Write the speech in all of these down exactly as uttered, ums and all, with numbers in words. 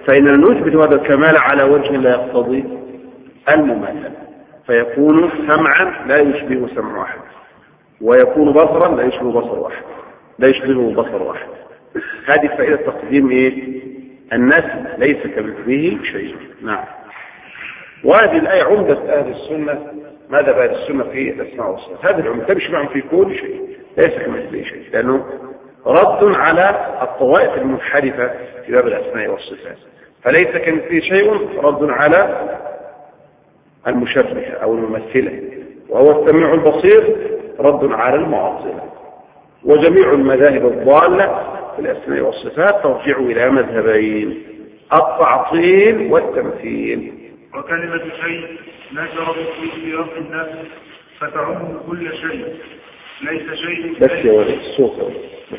فإننا نثبت هذا الكمال على وجه لا يقتضي المماثلة، فيكون سمعا لا يشبه سمع واحد، ويكون بصرا لا يشبه بصر واحد، لا يشبهه بصر واحد. هذه فائدة تقديم إيه؟ النسل ليس كمثله شيء. نعم. وهذه الآية عمدة أهل السنة. ماذا بأهل السنة في الأسماء والصفات؟ هذه العمدة تمشي معهم في كل شيء، ليس كمثله شيء، لأنه رد على الطوائف المنحرفة في باب الأسماء والصفات. فليس كمثله شيء رد على المشبهة أو الممثلة، وهو السميع البصير رد على المعطلة. وجميع المذاهب الضالة في الأسماء والصفات ترجع إلى مذهبين: التعطيل والتمثيل. وكلمة شيء نشرت في سياق النفس فتعم كل شيء، ليس شيء بس يا ولد الصوت بس.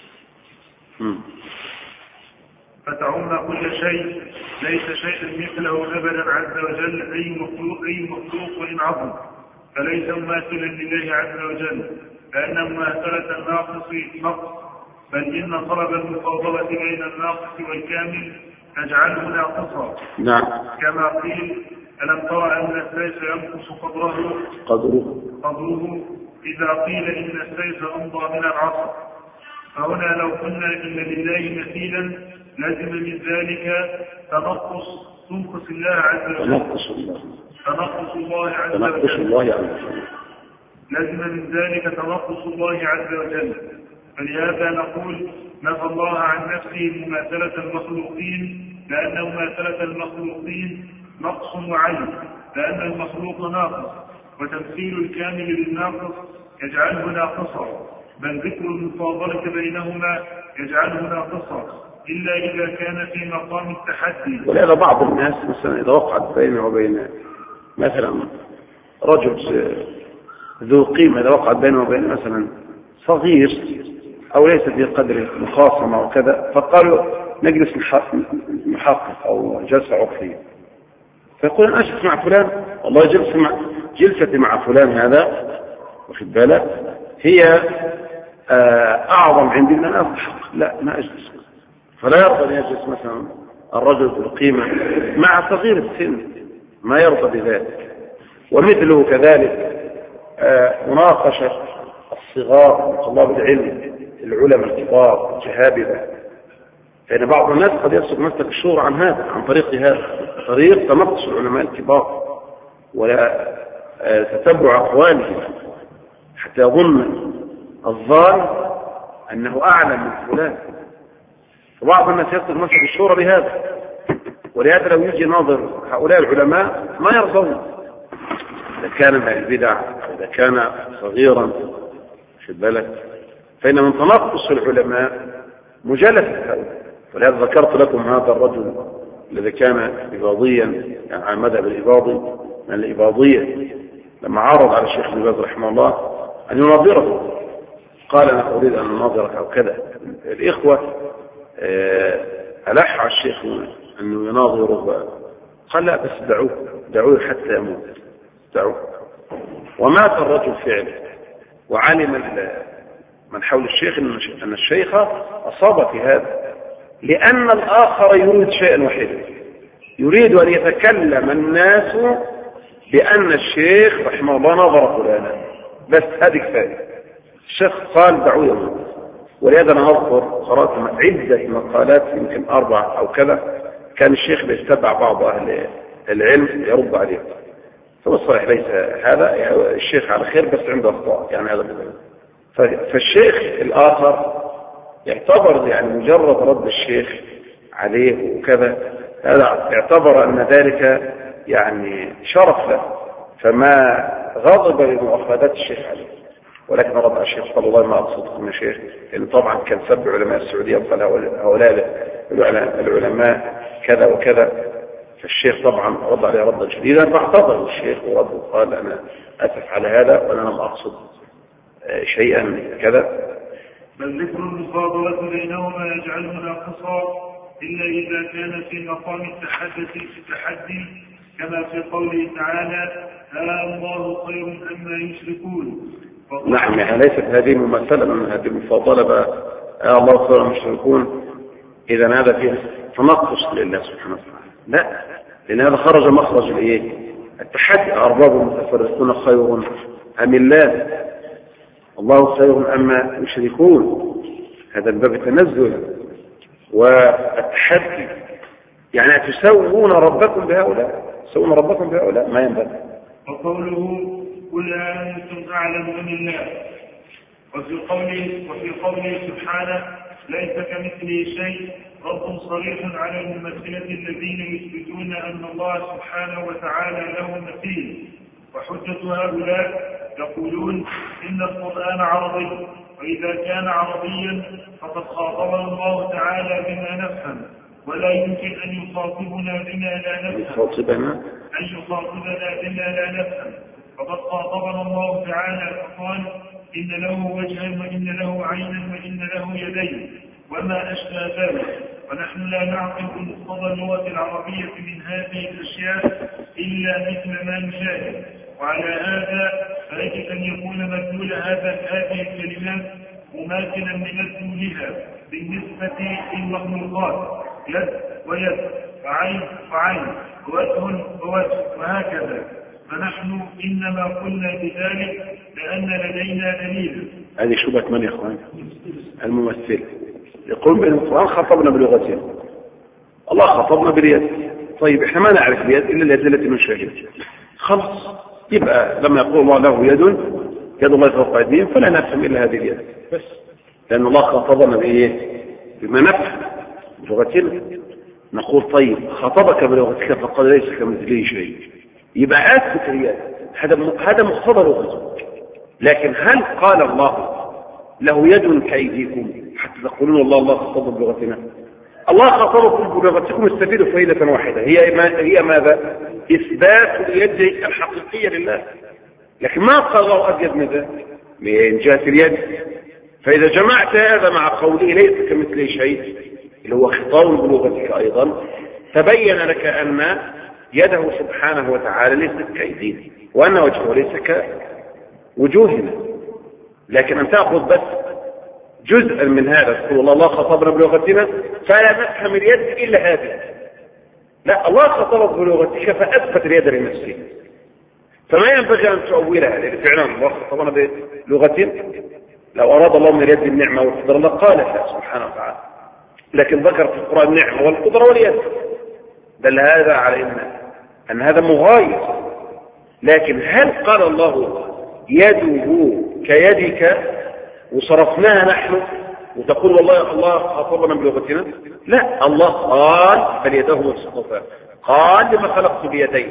فتعم كل شيء، ليس شيء مثله أبدا عز وجل، أي مخلوق أي مخلوق وإن عظم، فليس مماثلا لله عز وجل، لأن مماثلة الناقص نقص، بل إن طلب المفاضلة بين الناقص والكامل تجعله ناقصا. نعم. كما قيل: ألم ترى أن السيف ينقص قدره قدره قدره إذا قيل إن السيف أمضى من العصا. فهنا لو قلنا إن لله مثيلا لازم من ذلك تنقص تنقص الله عز وجل تنقص الله تنقص الله عز تنقص وجل الله عز وجل لازم من ذلك تنقص الله عز وجل. فلهذا نقول: نفى الله عن نفسه مماثلة المخلوقين، لأن مماثلة المخلوقين نقص وعيب، لأن المخلوق ناقص، وتمثيل الكامل للناقص يجعله ناقصا، بل ذكر المفاضلة بينهما يجعله ناقصا إلا إذا كان في مقام التحدي. ولهذا بعض الناس مثلا إذا وقعت بينه وبين مثلا رجل ذو قيمة، إذا وقعت بينه وبين مثلا صغير أو ليس في قدر مخاصمة وكذا، فقالوا نجلس محقق أو جلسة عرفية، فيقول أنا أجلس مع فلان، والله جلسة مع جلستي مع فلان هذا واخد بالك هي أعظم عندي من أن أضحك، لا ما أجلس. فلا يرضى أن يجلس مثلا الرجل ذو القيمة مع صغير السن، ما يرضى بذلك. ومثله كذلك مناقشة الصغار طلاب العلم العلماء الكبار الجهابذة، فإن بعض الناس قد يقصد مسلك الشورى عن هذا، عن طريق هذا طريق تنقص العلماء الكبار ولا تتبع أقوالهم حتى يظن الظالم أنه أعلم من فلان. فبعض الناس يقصد مسلك الشورى بهذا، ولهذا لو يجي ناظر هؤلاء العلماء ما يرضون إذا كان من البدع أو إذا كان صغيرا في البلد، فإن من تنقص العلماء مجالسة هذا. ولهذا ذكرت لكم هذا الرجل الذي كان إباضيا، يعني على مذهب الإباضي من الإباضية، لما عرض على الشيخ ابن باز رحمه الله أن يناظره، قال أنا أريد أن أناظرك أو كذا. الإخوة ألح على الشيخ أنه يناظره، قال لا بس دعوه دعوه حتى يموت، دعوه. ومات الرجل فعلا، وعلم من حول الشيخ أن الشيخ أصاب في هذا، لأن الآخر يريد شيئا واحدا، يريد أن يتكلم الناس بأن الشيخ رحمه الله نظر فلانا، بس هذه كفاية. الشيخ قال دعوه يموت. ولهذا أنا أذكر قرأت عدة مقالات يمكن أربع أو كذا كان الشيخ بيتبع بعض أهل العلم يرد عليه، فالصحيح ليس هذا، يعني الشيخ على خير بس عنده أخطاء، يعني هذا مثلا. فالشيخ الآخر يعتبر يعني مجرد رد الشيخ عليه وكذا، هذا يعتبر أن ذلك يعني شرف له، فما غضب لمؤاخذات الشيخ عليه. ولكن رد الشيخ قال والله ما أقصدكم يا شيخ، لأن طبعا كان سب علماء السعودية وقال هؤلاء العلماء كذا وكذا، فالشيخ طبعا رد عليه ردا شديدا، فاعتذر الشيخ ورد وقال أنا أسف على هذا وأنا لم أقصد شيئا كذا. بل ذكر المفاضلة بينهما يجعله ناقصا إلا إذا كان في مقام التحدي التحدي كما في قوله تعالى: ها الله خير أما يشركون. نعم، يعني ليست هذه ممثلة من هذه المفاضلة بقى ها الله خير أما يشركون، إذا هذا فيه تنقص لله سبحانه وتعالى، لا، لأن هذا خرج مخرج الايه؟ التحدي. أرباب متفرقون خير أم الله؟ الله خير أما يشركون. هذا الباب التنزل والتحدي، يعني تسوون ربكم بهؤلاء، تسوون ربكم بهؤلاء ما ينبغي. وقوله قل أنتم أعلم من الله، وفي قوله وفي قوله سبحانه ليس كمثله شيء رد صريح على الممثلة الذين يثبتون أن الله سبحانه وتعالى له مثيل. وحجة هؤلاء يقولون إن القرآن عربي، وإذا كان عربيا فقد خاطبنا الله تعالى بما نفهم، ولا يمكن أن يخاطبنا بما لا نفهم أن يخاطبنا بما لا نفهم. فقد خاطبنا الله تعالى فقال إن له وجها وإن له عينا وإن له يدين وما أشبه ذلك، ونحن لا نعقل مقتضى اللغة العربية من هذه الأشياء إلا مثل ما نشاهد. وعلى هذا فيجب أن يكون مدلول هذا هذه الكلمات مماثلا لمدلولها بالنسبة للمخلوقات، يد ويد وعين وعين ووجه ووجه وهكذا. فنحن إنما قلنا بذلك لأن لدينا دليل. هذه شبهة من يا أخوان؟ الممثل يقول بأن القرآن خطبنا بلغتين، الله خطبنا باليد. طيب احنا ما نعرف اليد إلا اليد التي نشاهد، خلاص يبقى لما يقول الله له يد يد الله فوق أيديهم فلا نفهم إلا هذه اليد بس، لأن الله خطبنا بإيه؟ بما نفهم بلغتنا. نقول طيب خطبك بلغتك فقال ليس كمثله شيء، يبقى أثبت اليد، هذا هذا مقتضى لغته. لكن هل قال الله له يد كأيديكم حتى تقولون الله الله خطب بلغتنا؟ الله خطبكم بلغتكم استفيدوا فائدة واحدة، هي ما هي ماذا؟ إثبات اليد الحقيقية لله. لكن ما قال الله أزيد من ذلك من جهة اليد. فإذا جمعت هذا مع قوله ليس كمثله شيء اللي هو خطاب بلغتك أيضا، تبين لك أن يده سبحانه وتعالى ليست كأيدينا، وأن وجهه ليس كوجوهنا. لكن أن تأخذ بس جزءا من هذا تقول الله الله خطبنا بلغتنا فلا نفهم اليد إلا هذه، لا، الله خطبك بلغتك فأثبت اليد لنفسه، فما ينبغي أن تؤولها، لأن فعلا الله خطبنا بلغتنا. لو أراد الله من اليد النعمة والقدرة لقالها سبحانه وتعالى، لكن ذكر في القرآن النعمة والقدرة واليد، بل هذا على إن, أن هذا مغاير. لكن هل قال الله يده كيدك وصرفناها نحن وتقول والله الله خاطبنا بلغتنا؟ لا، الله قال بل يده مبسوطتان، قال لما خلقت بيدين.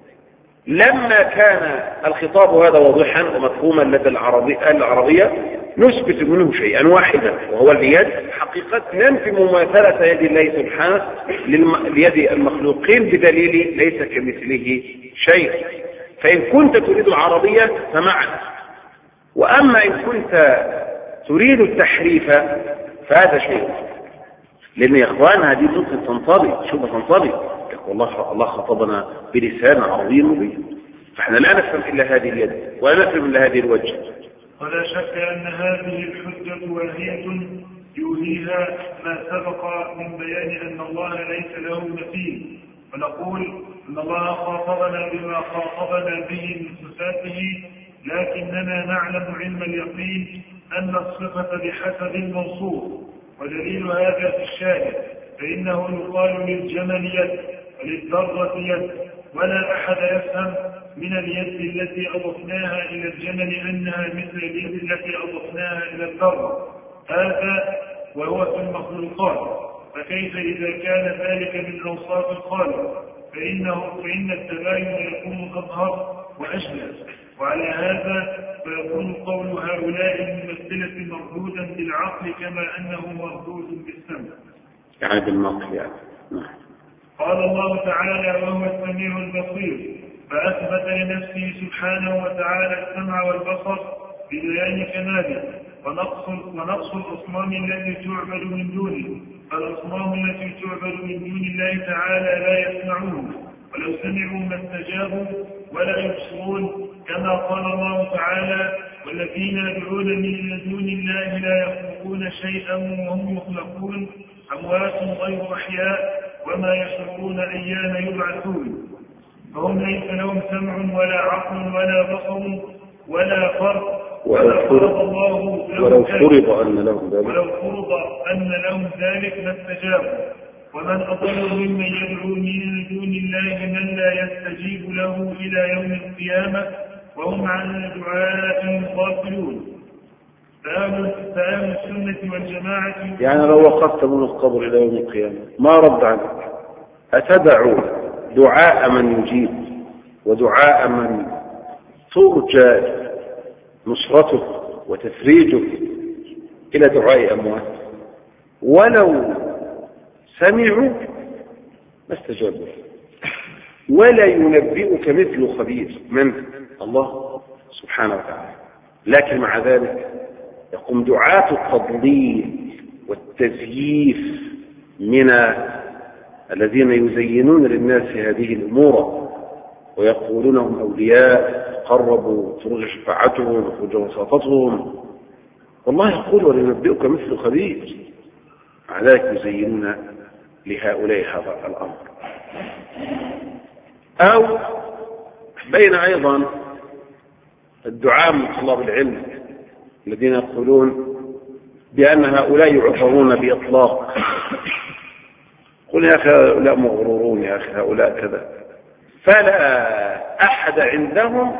لما كان الخطاب هذا واضحا ومفهوما لدى العربية, العربية نثبت منه شيئا واحدا، وهو اليد حقيقة ننفي مماثلة يد الله سبحانه ليد المخلوقين بدليل ليس كمثله شيء. فإن كنت تريد العربية فمعنى، وأما إن كنت تريد التحريف فهذا شيء. لأن يا إخوان هذه ممكن تنطبق، شوف تنطبق والله الله خطبنا بلسان عربي مبين، فإحنا لا نفهم إلا هذه اليد ولا نفهم إلا هذه الوجه. ولا شك أن هذه الحجة واهية يوهيها ما سبق من بيان أن الله ليس له مثيل، ونقول أن الله خاطبنا بما خاطبنا به من صفاته، لكننا نعلم علم اليقين أن الصفة بحسب الموصوف. ودليل هذا في الشاهد، فإنه يقال للجمل يد وللذرة يد، ولا أحد يفهم من اليد التي أضفناها إلى الجمل أنها مثل اليد التي أضفناها إلى الذرة، هذا وهو في المخلوقات. فكيف إذا كان ذلك من أوصاف الخالق؟ فإنه فإن التباين يكون أظهر وأشبه. وعلى هذا فيكون قول هؤلاء الممثلة مردودا بالعقل كما أنه مردود بالسمع، يعني بالنقل يعني. قال الله تعالى وهو السميع البصير، فأثبت لنفسه سبحانه وتعالى السمع والبصر ببيان كماله. ونقص, ونقص الأصنام التي تعبد من دونه، فالأصنام التي تعبد من دون الله تعالى لا يسمعون، ولو سمعوا ما استجابوا ولا يبصرون، كما قال الله تعالى والذين يدعون من دون الله لا يخلقون شيئا وهم يخلقون أموات غير أحياء وما يشعرون أيان يبعثون فهم ليس لهم سمع ولا عقل ولا بصر ولا فرق ولو فرض الله ولو فرض أن لهم ذلك ولو فرض أن لهم ذلك لاستجابوا ومن أضل ممن يدعو من دون الله من لا يستجيب له إلى يوم القيامة وهم عن دعائهم غافلون. فأهل السنة والجماعة يعني لو وقفت من القبر إلى يوم القيامة ما رد عنك أتدعو دعاء من يجيب ودعاء من ترجى نصرته وتفريجه إلى دعاء أموات ولو سمعوا ما استجابوا ولا ينبئك مثل خبير من الله سبحانه وتعالى. لكن مع ذلك يقوم دعاة التضليل والتزييف من الذين يزينون للناس هذه الأمور ويقولونهم أولياء قربوا ترجى شفاعتهم وترجى وساطتهم والله يقول ولينبئك مثل خبير. مع ذلك يزينون لهؤلاء هذا الأمر. أو بين أيضا الدعاء من طلاب العلم الذين يقولون بأن هؤلاء يعذرون بإطلاق. قل يا أخي هؤلاء مغرورون يا أخي هؤلاء كذا. فلا أحد عندهم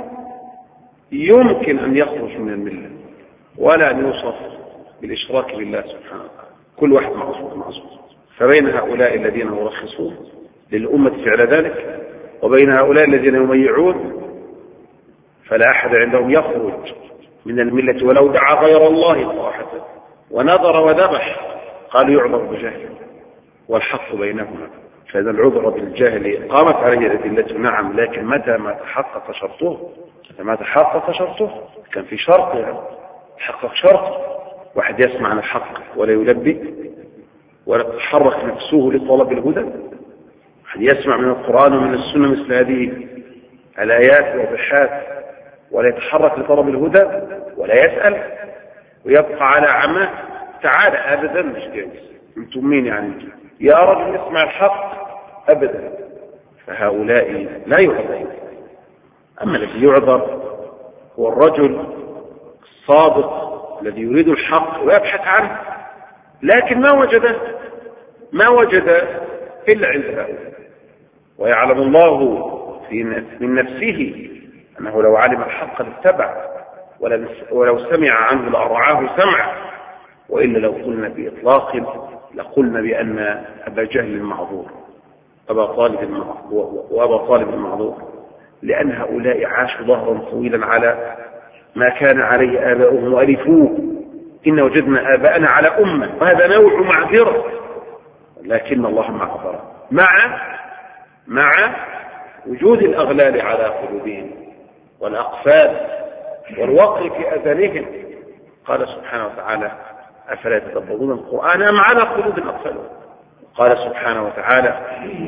يمكن أن يخرج من الملة ولا أن يوصف بالإشراك بالله سبحانه وتعالى. كل واحد معصوم معصوم. فبين هؤلاء الذين يرخصون للأمة فعل ذلك وبين هؤلاء الذين يميعون فلا أحد عندهم يخرج من الملة ولو دعا غير الله صراحة ونظر وذبح قالوا يعذر بجهل والحق بينهما. فإذا العذر بالجهل قامت عليه الأدلة نعم لكن متى ما تحقق شرطه ما تحقق شرطه كان في شرط يعني تحقق شرط واحد يسمع عن الحق ولا يلبي ولا تتحرك نفسه لطلب الهدى. واحد يسمع من القرآن ومن السنة مثل هذه الآيات والوضحات ولا يتحرك لطلب الهدى ولا يسأل ويبقى على عماه تعالى أبدا مش جائز. انتم مين يعني يا رجل اسمع الحق أبدا. فهؤلاء لا يعذر. أما الذي يعذر هو الرجل الصادق الذي يريد الحق ويبحث عنه لكن ما وجده ما وجد إلا عند هؤلاء. ويعلم الله في من نفسه أنه لو علم الحق لاتبع ولو سمع عنه لأرعاه سمع. وإلا لو قلنا بإطلاق لقلنا بأن أبا جهل معذور أبا طالب وأبا طالب معذور لأن هؤلاء عاشوا ظهرا طويلا على ما كان عليه آباؤهم وألفوه إن وجدنا آباءنا على أمة وهذا نوع معذرة. لكن الله معذر مع مع وجود الأغلال على قلوبهم والأقفال والوقر في أذانهم. قال سبحانه وتعالى أفلا يتدبرون القرآن أم على قلوب أقفالهم. قال سبحانه وتعالى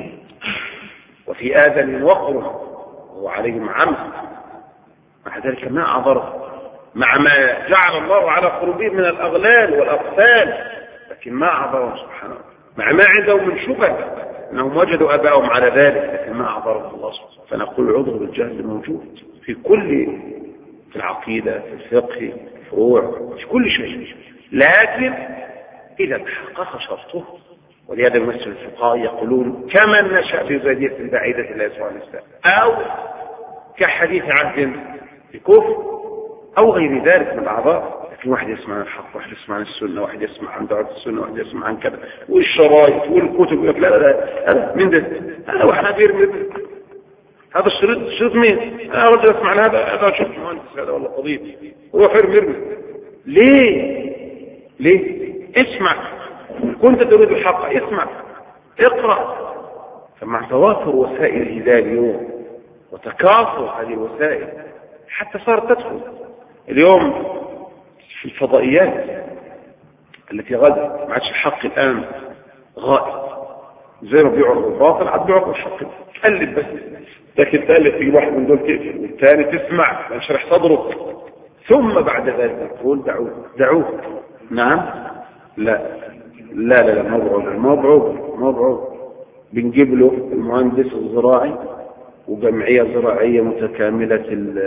وفي آذان وقر وهو عليهم عمى. مع ذلك ما عذره مع ما جعل الله على قلوبهم من الأغلال والأقفال لكن ما عذره سبحانه مع ما عندهم من شبه أنهم وجدوا أباءهم على ذلك لكن ما عذره الله سبحانه. فنقول العذر بالجهل موجود في كل في العقيدة في الفقه في الفروع في كل شيء لكن إذا تحقق شرطه. ولهذا يمثل الفقهاء يقولون كمن نشأ في بادية بعيدة لا يسوع الإسلام أو كحديث عهد بكفر أو غير ذلك من الأعذار. لكن واحد يسمع عن الحق واحد يسمع عن السنة واحد يسمع عن دعوة السنة واحد يسمع عن كذا والشرايط والكتب يقول لك لا لا لا من ده هذا واحد بيرمي هذا الشريط شريط مين أنا رجل أسمع عن هذا هذا شريط مهندس هذا ولا طبيب هو خير مرمي. ليه ليه اسمع كنت تريد الحق اسمع اقرأ. فمع توافر وسائل الهداية اليوم وتكاثر هذه الوسائل حتى صارت تدخل اليوم في الفضائيات التي غدا ما عادش الحق الآن غائب زي ما بيعرض الباطل عاد بيعرض الحق تقلب بس لكن تقلب في واحد من دول تقفل والثاني تسمع ينشرح صدرك ثم بعد ذلك تقول دعوه دعوه. نعم لا لا لا لا موضوع موضوع موضوع بنجيب له المهندس الزراعي وجمعية زراعية متكاملة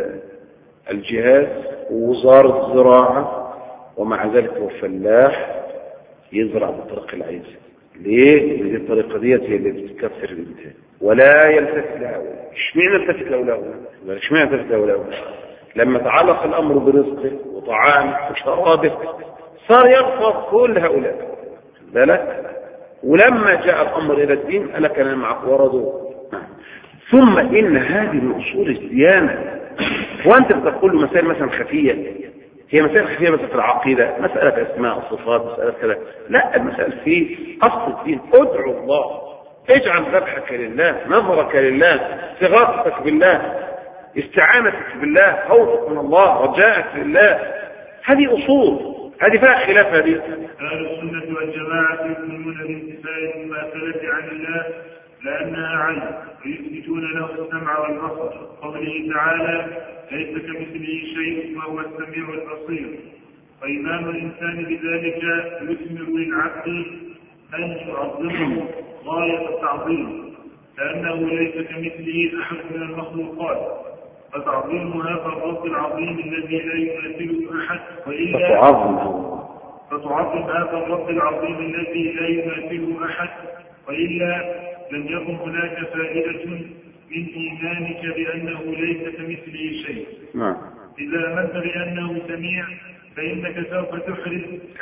الجهاز ووزارة الزراعة، ومع ذلك هو فلاح يزرع بالطريقة العايزة. ليه؟ لأن الطريقة ديت هي اللي بتكثر الانتاج ولا يلتفت لهؤلاء. اشمعنى التفت لهؤلاء؟ اشمعنى التفت لهؤلاء؟ لما تعلق الأمر برزقه وطعامه وشرابه صار يرفض كل هؤلاء بالك. ولما جاء الأمر إلى الدين قال لك أنا معك ورضوا. ثم إن هذه من أصول الديانة. وأنت بتقول له مسائل مثلا خفية، هي مسائل خفية مثلا في العقيدة، مسألة أسماء الصفات، مسألة كذا، لا، المسائل في أصل الدين. ادعو الله، اجعل ذبحك لله، نظرك لله، استغاثتك بالله، استعانتك بالله، خوفك من الله، رجاءك لله. هذه أصول، هذه فيها خلاف. هذه أهل السنة والجماعة يؤمنون بانتفاء المماثلة عن الله لأنها عنه، ويثبتون له السمع والبصر. قوله تعالى: ليس كمثله شيء وهو السميع البصير. وإيمان الإنسان بذلك يثمر للعبد أن يعظمه غاية التعظيم، لأنه ليس كمثله أحد من المخلوقات، فتعظيم هذا الرب العظيم الذي لا يماثله أحد، وإلا فتعظم هذا الرب العظيم الذي لا يماثله أحد، وإلا لم يكن هناك فائدة من إيمانك بأنه ليس كمثله شيء. نعم. إذا آمنت بأنه سميع فإنك سوف تحرز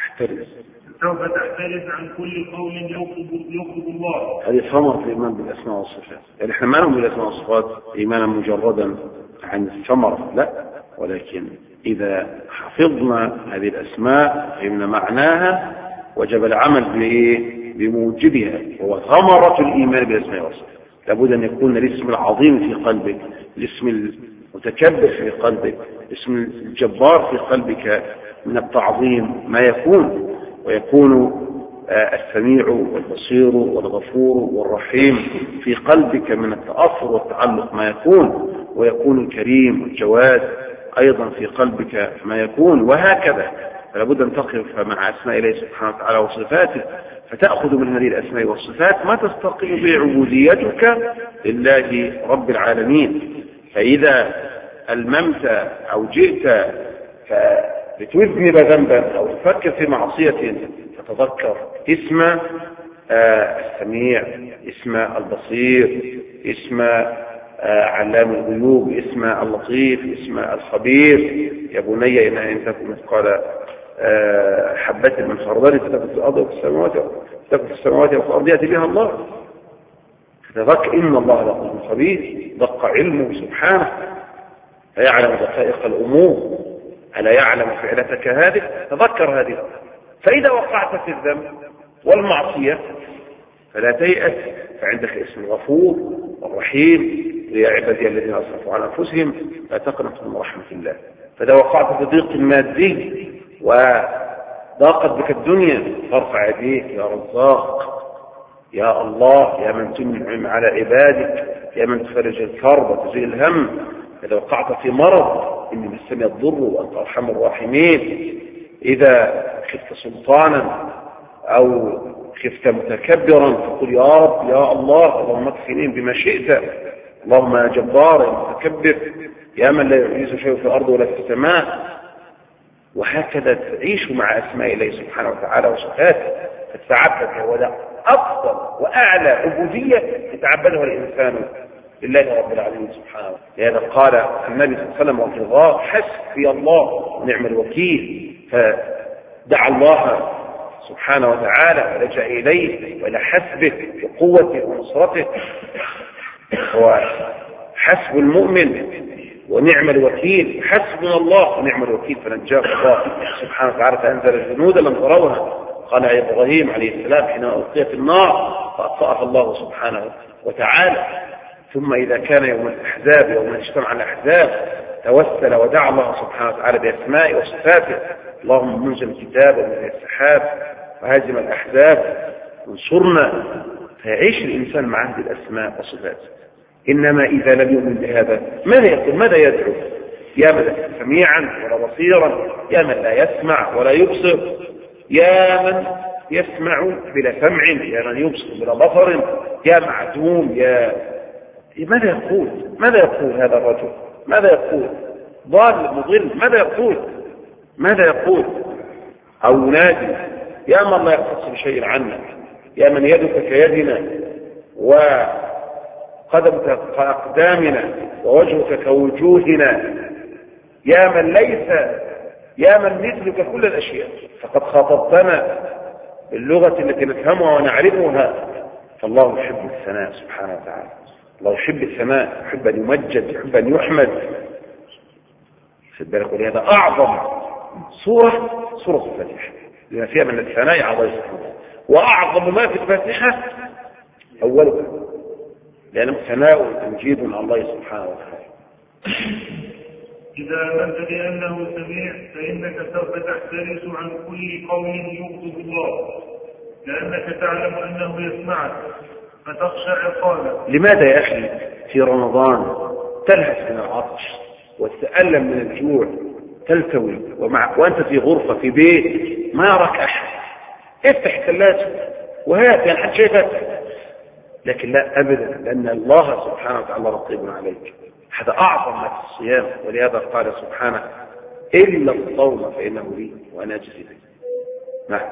سوف تحترز عن كل قول يغضب الله. هذه ثمرة الإيمان بالأسماء والصفات. يعني احنا ما نؤمن بالأسماء والصفات إيمانا مجردا عن الثمرة، لا، ولكن إذا حفظنا هذه الأسماء فهمنا معناها وجب العمل بإيه؟ بموجبها، هو ثمرة الإيمان بالأسماء والصفات. لابد أن يكون الاسم العظيم في قلبك، الاسم المتكبر في قلبك، الاسم الجبار في قلبك من التعظيم ما يكون، ويكون السميع والبصير والغفور والرحيم في قلبك من التأثر والتعلق ما يكون، ويكون الكريم والجواد أيضا في قلبك ما يكون، وهكذا. فلابد أن تقف مع أسماء الله سبحانه وتعالى وصفاته، فتأخذ من هذه الأسماء والصفات ما تستقيم به عبوديتك لله رب العالمين. فإذا الممت أو جئت لتذنب ذنبا أو تفكر في معصية فتذكر اسم السميع، اسم البصير، اسم علام الغيوب، اسم اللطيف، اسم الخبير. يا بني إنها إن تكن مثقال حبة من خردل فتكن في الأرض وفي السماوات تكن في السماوات وفي الأرض يأتي بها الله. فتذكر إن الله لطيف خبير، دق علمه سبحانه فيعلم دقائق الأمور، ألا يعلم فعلتك هذه؟ تذكر هذه. فإذا وقعت في الذنب والمعصية فلا تيأس، فعندك اسم الغفور والرحيم. يا عبادي الذين أسرفوا على أنفسهم لا تقنطوا من رحمة الله. فإذا وقعت في ضيق مادي وضاقت بك الدنيا فارفع يديك: يا رزاق، يا الله، يا من تنعم على عبادك، يا من تفرج الكرب وتزيل الهم. إذا وقعت في مرض إني مسني الضر وأنت أرحم الراحمين. إذا خفت سلطانا أو خفت متكبرا فقل: يا رب، يا الله، اللهم اكفني بما شئت، اللهم يا جبار، يا متكبر، يا من لا يعجز شيء في الأرض ولا في السماء. وهكذا تعيش مع أسماء الله سبحانه وتعالى وصفاته، فتتعبد. وده أفضل وأعلى عبودية يتعبدها الإنسان لله رب العالمين سبحانه. لهذا قال النبي صلى الله عليه وسلم: وفي الغار: حسبي الله ونعم الوكيل. فدعا الله سبحانه وتعالى ولجأ إليه وإلى حسبه وقوته ونصرته. هو حسب المؤمن ونعم الوكيل، حسبنا الله ونعم الوكيل. فنجاه الله سبحانه وتعالى فأنزل جنودا لم تروها. قال إبراهيم عليه السلام حين ألقي في النار فأطفأها الله سبحانه وتعالى. ثم إذا كان يوم الأحزاب، يوم اجتمع الأحزاب، توسل ودعا الله سبحانه وتعالى بأسمائه وصفاته: اللهم منزل الكتاب ومنزل السحاب وهازم الأحزاب انصرنا. فيعيش الإنسان مع هذه الأسماء والصفات. إنما إذا لم يؤمن بهذا ماذا يقول؟ ماذا يدعو؟ يا من ليس سميعا ولا بصيرا، يا من لا يسمع ولا يبصر، يا من يسمع بلا سمع، يا من يبصر بلا بصر، يا معدوم، يا ماذا يقول؟ ماذا يقول هذا الرجل؟ ماذا يقول؟ ضال مضل، ماذا يقول؟ ماذا يقول؟ أو ينادي يا من لا يختص بشيء عنا، يا من يدك كيدنا وقدمك كأقدامنا ووجهك كوجوهنا، يا من ليس يا من مثلك كل الأشياء، فقد خاطبتنا باللغة التي نفهمها ونعرفها. فالله يحب الثناء سبحانه وتعالى، الله يحب الثناء، يحب أن يمجد، يحب أن يحمد. خد بالك، ولهذا أعظم سورة سورة الفاتحة لما فيها من الثناء على الله سبحانه وتعالى، وأعظم ما في الفاتحة أولها، لأنه ثناء وتمجيد من الله سبحانه وتعالى. إذا آمنت بأنه سميع فإنك سوف تحترس عن كل قول يغضب الله، لأنك تعلم أنه يسمعك فتخشى عقابه. لماذا يا أخي في رمضان تلهث من العطش وتتألم من الجوع، تلتوي ومع وأنت في غرفة في بيت ما يراك أحد، افتح الثلاجة وهات يعني حد شايفك، لكن لا أبدا، لأن الله سبحانه وتعالى رقيب عليك. هذا أعظم ما في الصيام، ولهذا قال سبحانه إلا الصوم فإنه لي وأنا أجزي به. نعم.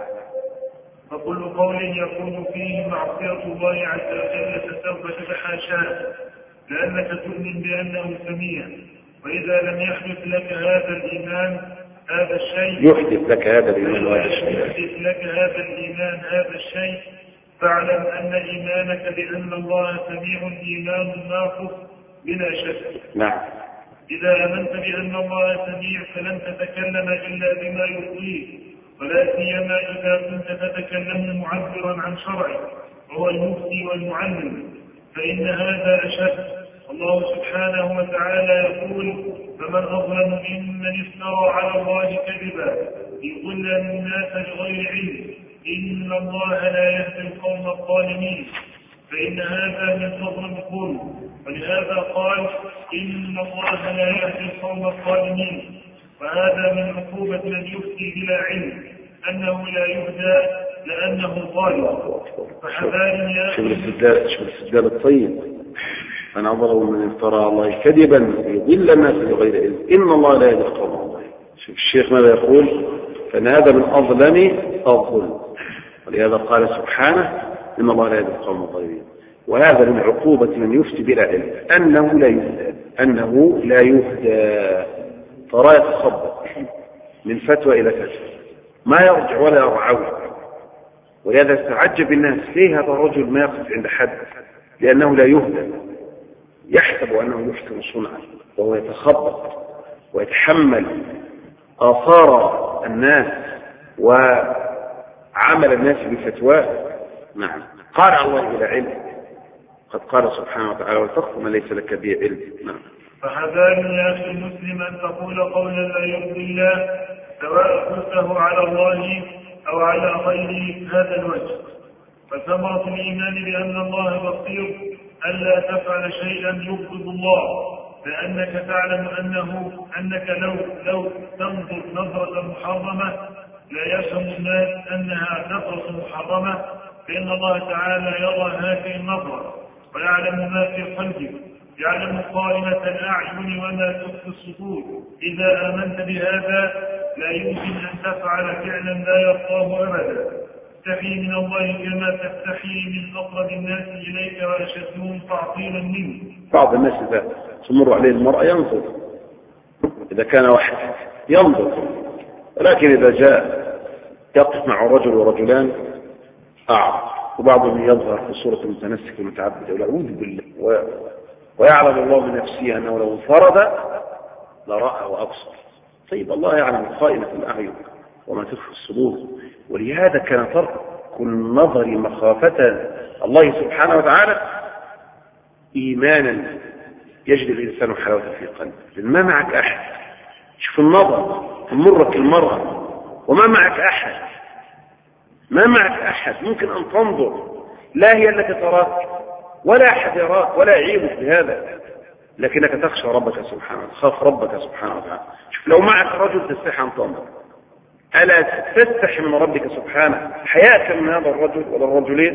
فكل قول يكون فيه معصية الله عز وجل فسوف تتحاشاه، لأنك تؤمن بأنه سميع. وإذا لم يحدث لك هذا الإيمان هذا الشيء يحدث لك هذا الإيمان هذا الشيء يحدث لك هذا الإيمان هذا الشيء فاعلم أن إيمانك بأن الله سميع إيمان ناقص بلا شك. نعم. إذا آمنت بأن الله سميع فلن تتكلم إلا بما يرضيه، ولا سيما إذا كنت تتكلم معبرا عن شرعه وهو المفتي والمعلم، فإن هذا أشد. الله سبحانه وتعالى يقول فمن أظلم ممن افترى على الله كذبا ليضل الناس بغير علم إن الله لا يهدي القوم الظالمين، فإن هذا من فضل القول. ولهذا قال إن الله لا يهدي القوم الظالمين. وهذا من عقوبة من يفتي بلا علم أنه لا يهدى لأنه ظالم. فحذار يا شو الاستدلال الطيب، من أظلم من افترى على الله كذبا يضل الناس بغير علم إن الله لا يهدي القوم الظالمين. شوف الشيخ ماذا يقول، فإن هذا من أظلم الظلم، ولهذا قال سبحانه إن الله لا يهدي القوم الظالمين. وهذا من عقوبة من يفتي بلا علم أنه لا يهدى أنه لا يهدى ترى يتخبط من فتوى إلى فتوى ما يرجع ولا يرعوي. ولهذا استعجب الناس ليه هذا الرجل ما يقف عند حد، لأنه لا يهدى، يحسب أنه يحسن صنعا وهو يتخبط ويتحمل آثار الناس وعمل الناس بفتواه. نعم. قال الله إلى علم، قد قال سبحانه وتعالى وتقف ما ليس لك به علم. نعم. فحذار يا أخي المسلم أن تقول قولا لا يرضي الله سواء قلته على الله أو على غيره هذا الوجه. فثمرة الإيمان بأن الله بصير ألا تفعل شيئا يغضب الله، لأنك تعلم أنه أنك لو لو تنظر نظرة محرمة لا يفهم الناس أنها نظرة محرمة، فإن الله تعالى يرى هذه النظرة ويعلم ما في قلبك، يعلم خائنة الأعين وما تخفي الصدور. إذا آمنت بهذا لا يمكن أن تفعل فعلا لا يرضاه أبدا. تستحي من الله كما تستحي من أقرب الناس إليك وأشدهم تعطيلا منه. بعض الناس إذا تمر عليه المرأة ينظر، إذا كان واحد ينظر، ولكن إذا جاء يقف مع رجل ورجلان أعرض، وبعضهم يظهر في صورة المتنسك المتعبد والعوذ بالله، و... ويعلم الله من نفسه أنه لو انفرد لرأى وأبصر. طيب الله يعلم خائنة الأعين وما تخفي الصدور. ولهذا كان ترك النظر مخافة الله سبحانه وتعالى إيمانا يجد الإنسان حلاوة في قلبه، لأن ما معك أحد. شوف النظر تمرك المرأة وما معك أحد، ما معك أحد ممكن أن تنظر، لا هي التي تراك ولا أحد يراك ولا يعيبك بهذا، لكنك تخشى ربك سبحانه وتعالى، تخاف ربك سبحانه وتعالى. شوف لو معك رجل تستحي أن تنظر، ألا تستحي من ربك سبحانه حياء من هذا الرجل ولا الرجلين؟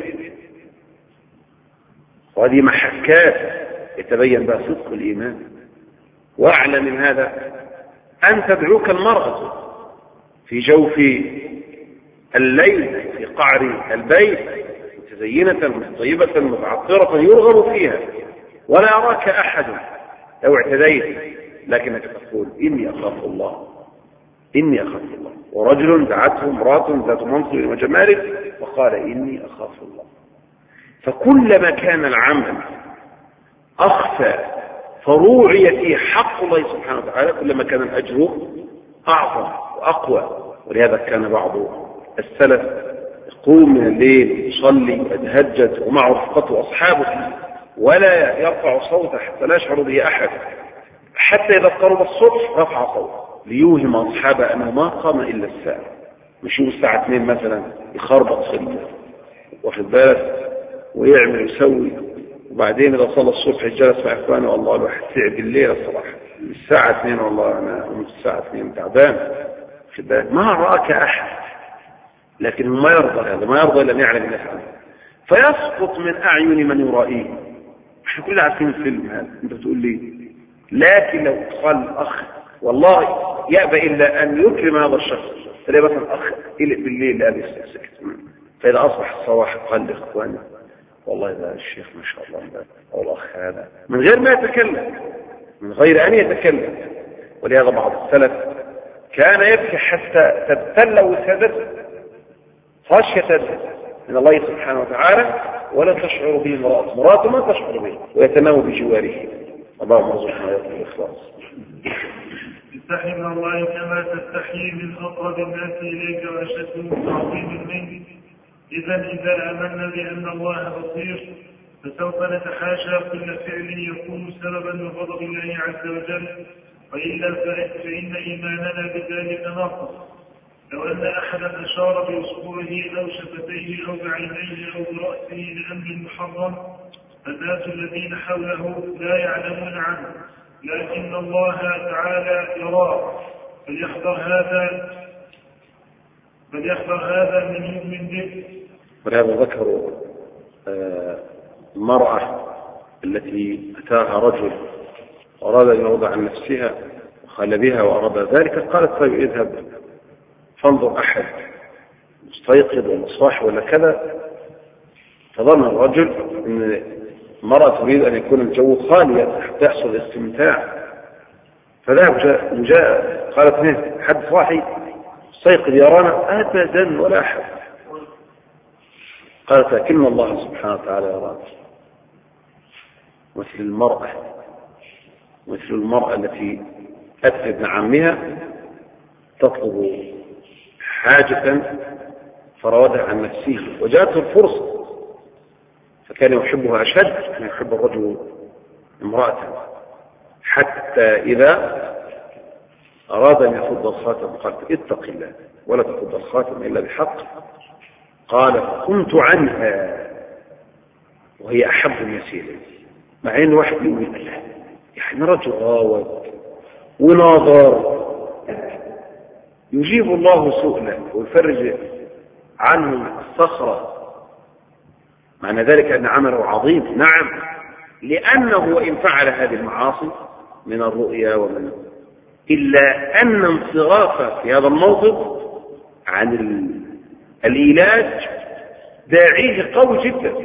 وهذه محكات يتبين بها صدق الإيمان. وأعلى من هذا أن تدعوك المرأة في جوف الليل في قعر البيت متزينة مطيبة متعطرة يرغب فيها ولا يراك أحد لو اعتديت، لكنك تقول إني أخاف الله إني أخاف الله. ورجل دعته امرأة ذات منصب وجمال وقال إني أخاف الله. فكلما كان العمل أخفى فروعي فيه حق الله سبحانه وتعالى كلما كان الأجر أعظم وأقوى. ولهذا كان بعض السلف يقوم من الليل يصلي ويتهجد ومعه رفقته وأصحابه ولا يرفع صوته حتى لا يشعر به أحد، حتى إذا قرب الصبح رفع صوته ليوهم أصحابه أنه ما قام إلا الساعة، مش الساعة اثنين مثلا يخربط خلفه واخد بالك ويعمل ويسوي، وبعدين إذا صلى الصبح جلس مع إخوانه والله الواحد تعب الليل الصراحة الساعة اثنين والله أنا قمت الساعة اثنين تعبان واخد بالك ما رأك أحد، لكن ما يرضى هذا ما يرضى إلا أن يعلم الله عنه فيسقط من أعين من يرائيه. احنا كلنا عارفين الفيلم هذا انت بتقول لي، لكن لو قال أخ والله يأبى إلا أن يكرم هذا الشخص تلاقي مثلا أخ قلق بالليل لا يستسكت، فإذا أصبح الصباح قال لإخوانه والله ده الشيخ ما شاء الله أو الأخ هذا من غير ما يتكلم من غير أن يتكلم. ولهذا بعض السلف كان يبكي حتى تبتل وسادته خشية من الله سبحانه وتعالى ولا تشعر به امرأة امرأة ما تشعر به ويتناوى بجواره. اللهم ارزقنا يا الإخلاص. استحي من الله كما تستحي من أقرب الناس إليك وأشدهم تعظيما منك. إذا إذا آمنا بأن الله بصير فسوف نتحاشى كل فعل يكون سببا لغضب الله عز وجل، وإلا فإن إيماننا بذلك ناقص. لو أن أحدا أشار بأصبعه أو شفتيه أو بعينيه أو برأسه لأمر محرم فالناس الذين حوله لا يعلمون عنه، لكن الله تعالى يراه فليحذر هذا فليحذر هذا من يؤمن به. ولهذا ذكروا المرأة التي أتاها رجل أراد أن يوضع عن نفسها وخال بها وأراد ذلك قالت طيب اذهب فانظر أحد مستيقظ ولا صاحي ولا كذا، فظن الرجل أن المرأة تريد أن يكون الجو خاليا حتى يحصل الاستمتاع، فذهب جاء, جاء قالت هنا حد صاحي استيقظ يرانا أبدا ولا أحد، قالت لكن الله سبحانه وتعالى يرانا. مثل المرأة مثل المرأة التي أتت ابن عمها تطلب حاجة فراودها عن نفسه وجاءته الفرصة فكان يحبها أشد من يحب الرجل امرأة، حتى إذا أراد أن يفض الخاتم قالت اتق الله ولا تفض الخاتم إلا بحق، قال فقمت عنها وهي أحب الناس إلي، مع أن واحد يقول الله يعني رجل راود وناظر يجيب الله سؤله ويفرج عنه الصخرة، معنى ذلك أن عمله عظيم. نعم، لأنه وإن فعل هذه المعاصي من الرؤيا ومن إلا أن انصرافه في هذا الموقف عن العلاج داعيه قوي جدا،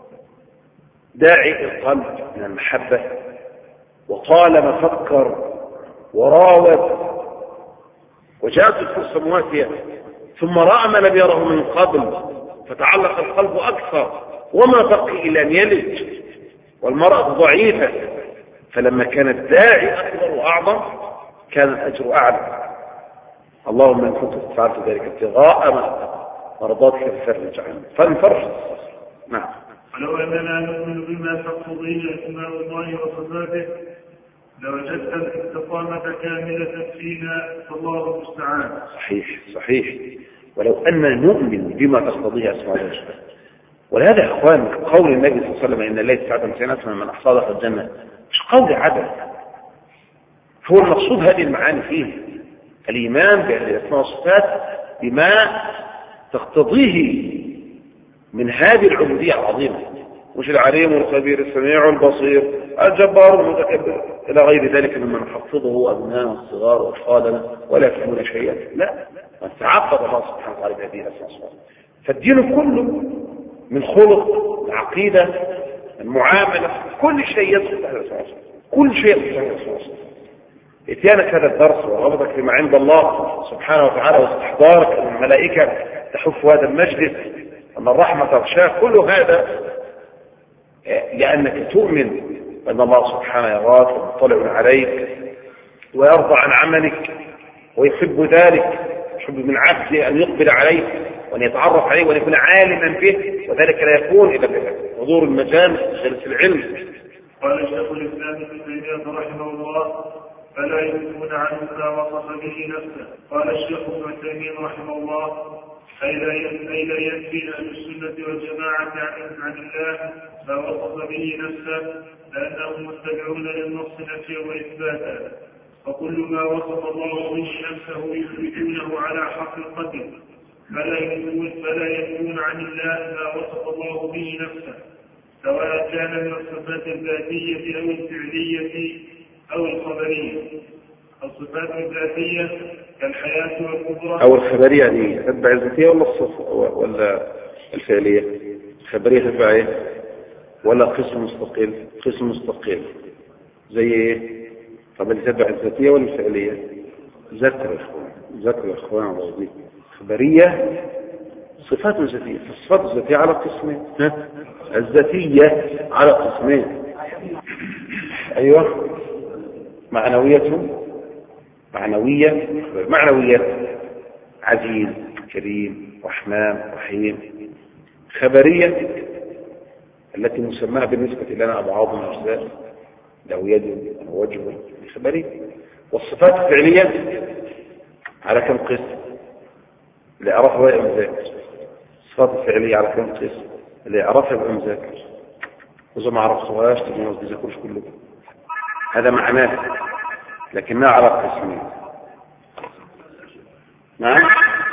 داعي القلب من المحبة، وطالما فكر وراود وجاءت الفرصة مواتية ثم رأى ما لم يره من قبل فتعلق القلب أكثر وما بقي إلا أن يلج، والمرأة ضعيفة، فلما كان الداعي أكبر وأعظم كان الأجر أعلى. اللهم إن كنت فعلت ذلك ابتغاء مرضاتك ففرج عنه فانفرج. نعم. ولو أننا نؤمن بما تقتضيه أسماء الله وصفاته لوجدت الاستقامة كاملة فينا فالله المستعان. صحيح صحيح. ولو أننا نؤمن بما تقتضيه أسماء الله وصفاته، ولهذا يا إخوان قول النبي صلى الله عليه وسلم إن الله تسعة وتسعين اسما من أحصى دخل الجنة مش قول عدد، هو المقصود هذه المعاني فيه، الإيمان بالأسماء والصفات بما تقتضيه من هذه العبودية العظيمة، مش العليم والخبير السميع والبصير الجبار المتكبر إلى غير ذلك مما نحفظه أبناء الصغار وأطفالنا ولا يفهمون شيئا. لا، من تعبد الله سبحانه وتعالى بهذه الأسماء والصفات. فالدين كله من خلق، العقيدة، المعاملة، كل شيء يدخل تحت الأسماء والصفات، كل شيء يدخل تحت الأسماء والصفات. اتيانك هذا الدرس ورغبتك فيما عند الله سبحانه وتعالى واستحضارك أن الملائكة تحف هذا المجلس، أن الرحمة تغشاه، كل هذا لأنك تؤمن أن الله سبحانه يراك ومطلع عليك ويرضى عن عملك ويحب ذلك، يحب من عبده أن يقبل عليه وأن يتعرف عليه وأن يكون عالما به، وذلك لا يكون إلا بحضور المجالس جلس العلم. قال الشيخ الإسلام ابن تيمية رحمه الله: فلا ينفون عنه ما وصف به نفسه. قال الشيخ ابن تيمية رحمه الله: أي لا ينفي أهل السنة والجماعة عن الله ما وصف به نفسه، لأنهم متبعون للنص نفيا وإثباتا، وكل ما وصف الله به نفسه يثبتونه على حقيقته، فلا ينفون فلا ينفون عن الله ما وصف الله به نفسه، سواء كان من الصفات الذاتية أو الفعلية أو الخبرية. الصفات الذاتية كالحياة والقدرة أو الخبرية دي تتبع الذاتية ولا الصف ولا الفعلية؟ الخبرية تتبع ايه؟ ولا قسم مستقل؟ قسم مستقل زي ايه؟ طب اللي تتبع الذاتية ولا الفعلية؟ ذكر اخوان ذكر اخوان الله. خبرية صفات ذاتية، الصفات الذاتية على قسمين، الذاتية على قسمين، ايوه، معنوية معنوية معنوية عزيز كريم رحمن رحيم. خبرية التي مسماها بالنسبة لنا أبعاض من أجزاء، له يد ووجه، خبرية. والصفات الفعلية على كم قسم؟ اللي عرفها بقى مذاكر. الصفات الفعلية على كم قسم؟ اللي عرفها بقى مذاكر، وإذا ما عرفتهاش تبقى ما تذاكرش كله. هذا معناه، لكنها على قسمين. نعم؟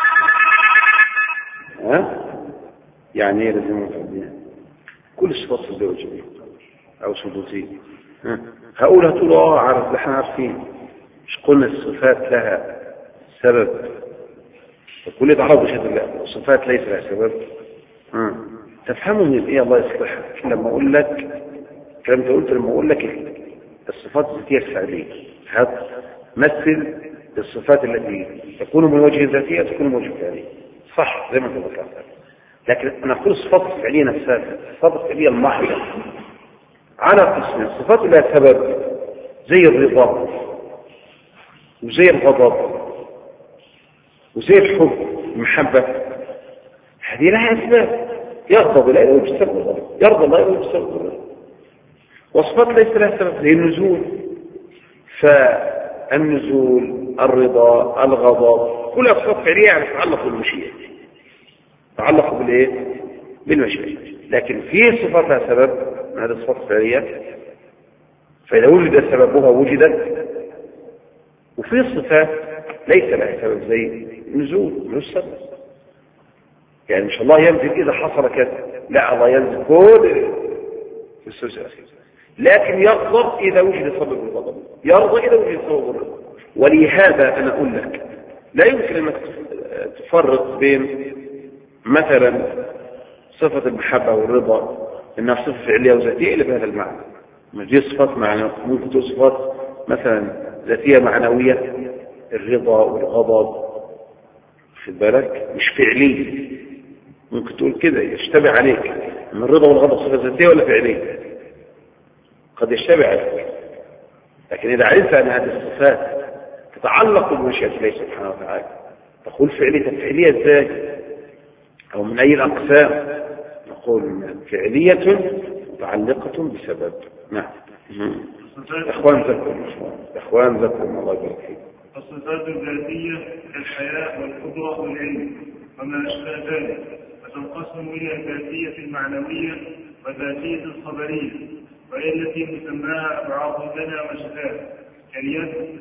ها؟ يعني ايه لازم نفهمها؟ كل صفات الزوجية او ثبوتية. هقولها تقول اه عارف، احنا عارفين. مش قلنا الصفات لها سبب؟ كل يتعرض بشهادة الله، الصفات ليس لها سبب. تفهموا من ايه؟ الله يصلحك. لما اقول لك كلام انت قلت، لما اقول لك الصفات الذاتية الفعلية، مثل الصفات التي تكون من وجه الذاتية تكون من وجه الفعلية، صح زي ما انت ذكرت. لكن انا اقول الصفات الفعلية نفسها، الصفات الفعلية المحضة على قسمين: الصفات لها سبب زي الرضا وزي الغضب وزي الحب المحبة، هذه لها اسباب، يغضب لا يوجد سبب، يرضى لا يوجد سبب. وصفات ليس لها سبب زي النزول، فالنزول الرضا الغضب كلها صفات فعلية يعني تتعلق بالمشيئة، تتعلق بالايه؟ بالمشيئة. لكن في صفات لها سبب من هذه الصفات الفعلية، فإذا وجد سببها وجدت. وفي صفات ليس لها سبب زي النزول ملوش سبب، يعني مش الله ينزل إذا حصل كذا، لا، الله ينزل كل في السلسلة، لكن يغضب إذا وجد سبب الغضب، يرضى إذا وجد سبب الرضا. ولهذا أنا أقول لك لا يمكن أنك تفرق بين مثلا صفة المحبة والرضا إنها صفة فعلية وذاتية إلا بهذا المعنى. مش دي صفات معنوية، ممكن تقول صفات مثلا ذاتية معنوية، الرضا والغضب، خد بالك، مش فعلية. ممكن تقول كده يشتبه عليك ان الرضا والغضب صفة ذاتية ولا فعلية، قد يشتبه عليك. لكن إذا علمت أن هذه الصفات تتعلق بمشيئة الله سبحانه وتعالى، تقول فعلية فعلية ازاي؟ أو من أي الأقسام؟ نقول فعلية متعلقة بسبب. نعم. إخوان ذكروا إخوان ذكروا الله يبارك فيك. الصفات الذاتية كالحياة والقدرة والعلم وما أشبه ذلك، فتنقسم إلى الذاتية المعنوية وذاتية الخبرية، وهي التي مسماها أبعاض لنا وشفاء كاليد والوجه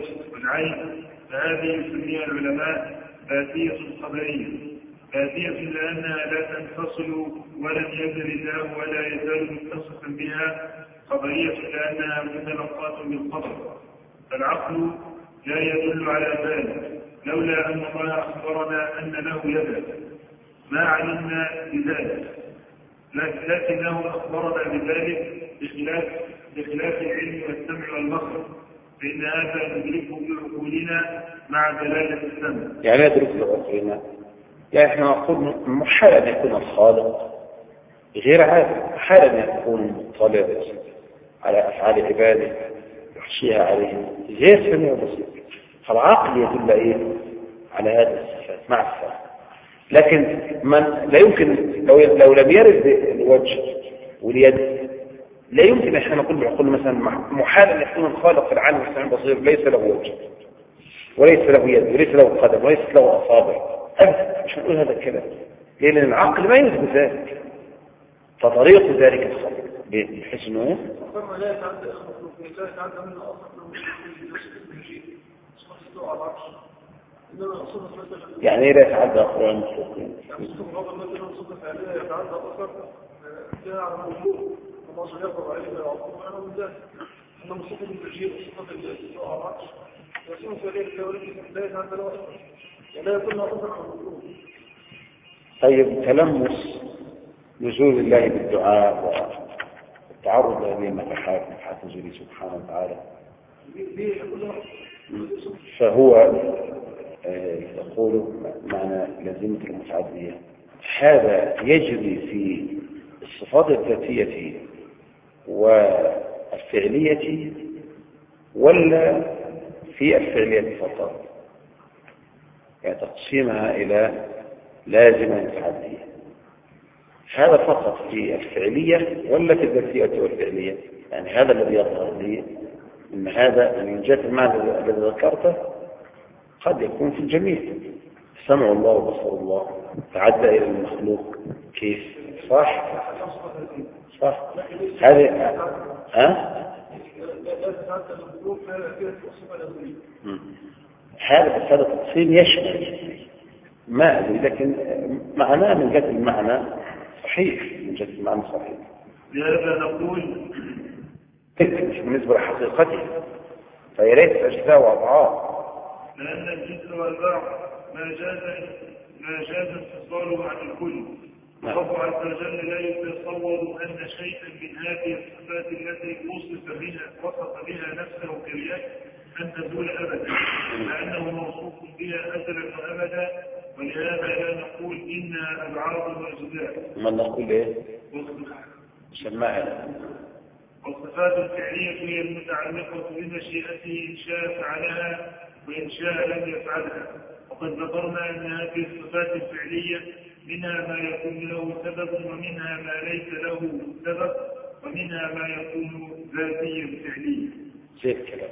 والعين، فهذه يسميها العلماء آتية خبرية، آتية لأنها لا تنفصل ولم يزل الله ولا يزال متصفا بها، خبرية لأنها متلقاة بالخبر. فالعقل لا يدل على ذلك لولا أن الله أخبرنا أن له يدا ما علمنا بذلك، لكنه أخبرنا بذلك بخلاف بخلاف العلم والسمع والبصر، فإن هذا ندركه بعقولنا مع دلالة السمع. يعني ندرك بعقولنا، يعني احنا نقول محال أن يكون الخالق غير عادل، محال أن يكون مطلع على أفعال عباده يحصيها عليهم غير سميع وبصير. فالعقل يدل إيه على هذه الصفات مع الفهم. لكن من لا يمكن لو لو لم يرد الوجه واليد لا يمكن احنا نقول بعقول مثلا محال ان يكون الخالق في العالم السميع البصير ليس له وجه وليس له يد وليس له قدم وليس له اصابع، ابدا مش هنقول هذا الكلام، لان العقل ما يثبت ذلك. فطريق ذلك الخلق بحيث انه ايه لا يتعدى لا يتعدى منه اصلا يعني ايه لا يتعدى اخر المخلوقين؟ يعني الصفة مثلا صفة فعلية يتعدى اثر فيها على المخلوق الله سبحانه يقرأ عليه ويعطيه معنا من ذلك. انما صفة التجهير وصفة الاستواء على العرش يصير فعلية التوريد لا يتعدى له اثر ولا يكون له اثر على المخلوق. طيب تلمس نزول الله بالدعاء والتعرض الى المساحات مساحات نزوله سبحانه وتعالى فهو يقول معنى لازمة المتعدية. هذا يجري في الصفات الذاتية والفعلية ولا في الفعلية فقط؟ يعني تقسيمها إلى لازمة متعدية، هذا فقط في الفعلية ولا في الذاتية والفعلية؟ يعني هذا الذي يظهر لي إن هذا من جهة المعنى الذي ذكرته قد يكون في الجميع. سمع الله وبصر الله تعدى إلى المخلوق كيف؟ صح؟ صح؟ هذه ها؟ هذا هذا التقسيم يشمل ما أدري، لكن معناه من جهة المعنى صحيح، من جهة المعنى صحيح. لهذا نقول بالنسبة لحقيقته فهي ليست أجزاء وأضعاف، لأن الجزء والبعض ما جاز ما جاز اتصاله عن الكل. الله عز وجل لا يتصور أن شيئا من هذه الصفات التي وصف بها وصف بها نفسه كاليد أن تزول أبدا، لأنه موصوف بها أزلا وأبدا، ولهذا لا نقول إنها أبعاد وأجزاء. ما نقول إيه؟ سماها. والصفات الفعلية هي المتعلقة بمشيئته إن شاء فعلها وإن شاء لم يفعلها. وقد ذكرنا أن هذه الصفات الفعلية منها ما يكون له سبب ومنها ما ليس له سبب ومنها ما يكون ذاتيا فعليا. زي الكلام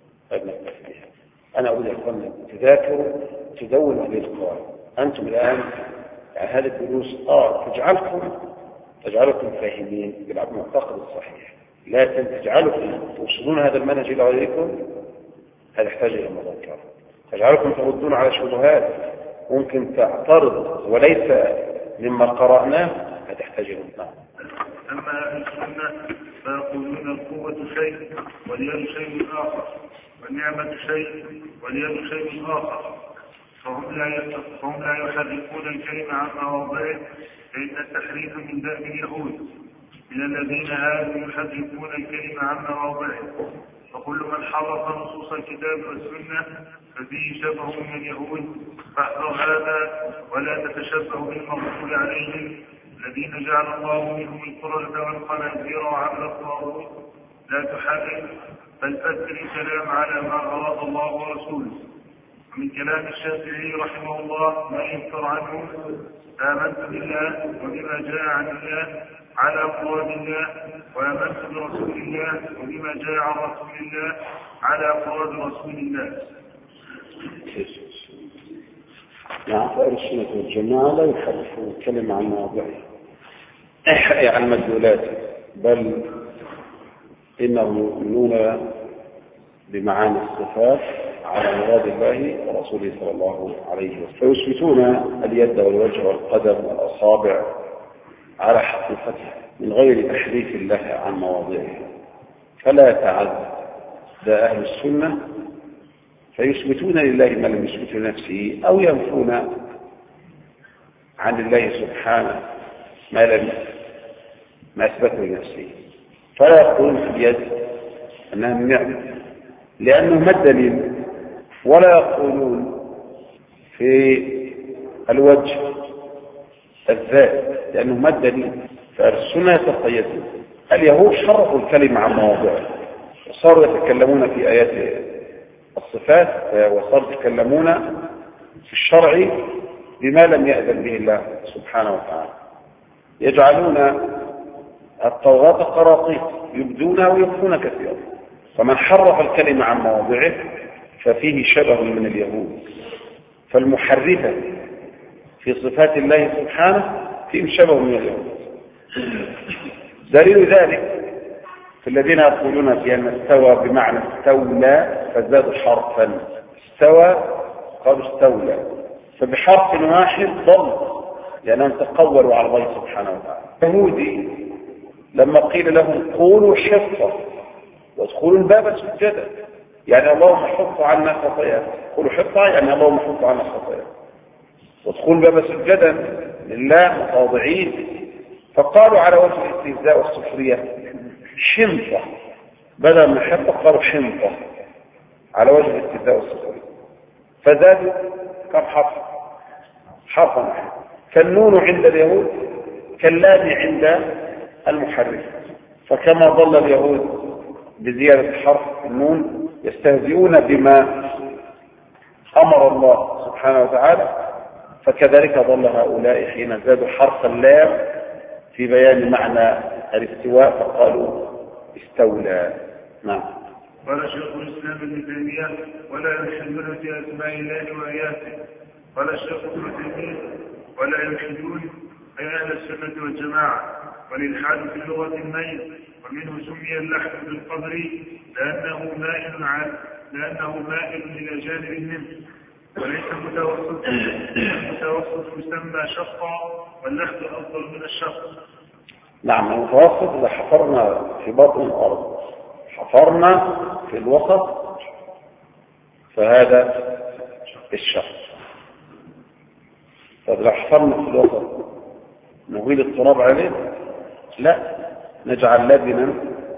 أنا أقول لكم تذاكروا تدونوا هذه القواعد. أنتم الآن يعني هذه الدروس آه تجعلكم تجعلكم فاهمين بالمعتقد الصحيح، لكن تجعلكم توصلون هذا المنهج إلى غيركم هذا يحتاج إلى مذاكرة. تجعلكم تردون على شبهات ممكن تعترض وليس مما قرأناه هتحتاج إلى مذاكرة. أما السنة فيقولون القوة شيء واليد شيء آخر والنعمة شيء واليد شيء آخر، فهم لا فهم لا يحرفون الكلمة عن مواضعه، فإن التحريف من دأب اليهود من الذين هادوا يحرفون الكلمة عن مواضعه. فكل من حرف نصوص الكتاب والسنة ففيه شبه من اليهود، فاحذر هذا ولا تتشبه بالمغضوب عليهم الذين جعل الله منهم القردة والخنازير وعبد الطاغوت. لا تحرف بل أدر الكلام على ما أراد الله ورسوله. ومن كلام الشافعي رحمه الله ما يذكر عنه: آمنت بالله وبما جاء عن الله على مراد الله، وآمنت برسول الله وبما جاء عن رسول الله على مراد رسول الله. نعم، فأهل السنة والجماعة لا يحرفون الكلمة عن مواضعه عن مدلولاته، بل إنهم يؤمنون بمعاني الصفات على مراد الله ورسوله صلى الله عليه وسلم، فيثبتون اليد والوجه والقدم والأصابع على حقيقتها من غير تحريف الله عن مواضعها. فلا يتعدى أهل السنة فيثبتون لله ما لم يثبت لنفسه أو ينفون عن الله سبحانه ما لم ما أثبته لنفسه. فلا يقولون في اليد أنها من نعمة لأنه ما الدليل، ولا يقولون في الوجه الذات لأنه ما الدليل. فالسنة يتقيدون. اليهود حرفوا الكلمة عن مواضعه وصاروا يتكلمون في آيات الصفات وصاروا يتكلمون في الشرع بما لم يأذن به الله سبحانه وتعالى. يجعلون التوراة قراطيس يبدونها ويخفون كثيرا. فمن حرف الكلمة عن مواضعه ففيه شبه من اليهود. فالمحرفة في صفات الله سبحانه فيهم شبه من اليهود. دليل ذلك في الذين يقولون بأن استوى بمعنى استولى فزادوا حرفا. استوى قالوا استولى، فبحرف واحد ضل لأنهم تقولوا على الله سبحانه وتعالى. يهودي لما قيل لهم قولوا حفظا وادخلوا الباب سجدا، يعني اللهم حط عنا خطايانا. قولوا حفظا يعني اللهم حط عنا خطايانا، وادخلوا الباب سجدا لله متواضعين. فقالوا على وجه الاستهزاء والسخرية حنطة، بدل من حنطة قالوا حنطة على وجه الاستهزاء والسخرية. فزادوا كم حرف؟ حرفا واحد. فالنون عند اليهود كاللام عند المحرف. فكما ضل اليهود بزيادة حرف النون يستهزئون بما أمر الله سبحانه وتعالى، فكذلك ضل هؤلاء حين زادوا حرف اللام في بيان معنى الاستواء فقالوا استولى. نعم. قال شيخ الإسلام ابن تيمية ولا يلحدون في أسماء الله وآياته. قال الشيخ ابن تيمية ولا يلحدون أي أهل السنة والجماعة. والإلحاد في لغة الميل، ومنه سمي اللحد بالقدر لأنه مائل عن لأنه مائل إلى جانب منه، وليس متوسط. المتوسط يسمى شقا واللحد أفضل من الشق. نعم. المتوسط إذا حفرنا في بطن الأرض حفرنا في الوسط فهذا الشق. فإذا حفرنا في الوسط نغيل التراب عليه؟ لا، نجعل لبنا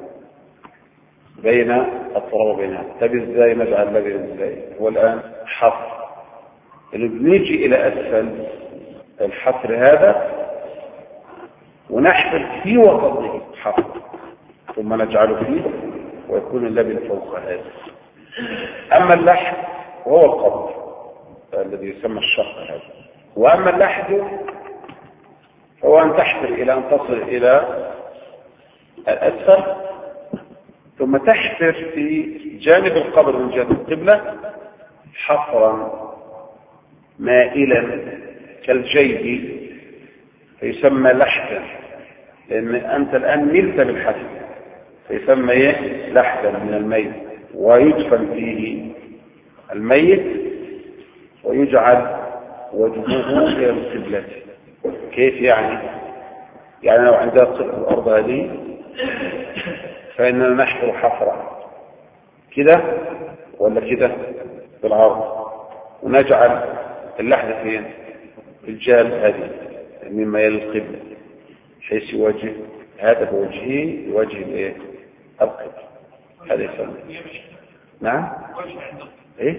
بين التراب وبينها. طب ازاي نجعل لبنا ازاي؟ هو الآن حفر اللي بنيجي إلى أسفل الحفر هذا ونحفر في وسطه حفر ثم نجعله فيه ويكون اللبن فوق هذا. أما اللحد وهو القبر الذي يسمى الشق هذا. وأما اللحد فهو أن تحفر إلى أن تصل إلى الأسفل ثم تحفر في جانب القبر من جهة القبلة حفرا مائلا كالجيب فيسمى لحدا، لأن أنت الآن ملت بالحفر فيسمى إيه؟ لحدا من الميت. ويدفن فيه الميت ويجعل وجهه إلى القبلة. كيف يعني؟ يعني لو عندها قطعة الأرض هذه فإننا نحفر حفرة كده ولا كده بالعرض ونجعل اللحدة فين؟ في الجهة هذه مما يلي القبلة حيث يواجه هذا بوجهه يواجه الايه؟ القبلة. هذا يسمى. نعم. ايه؟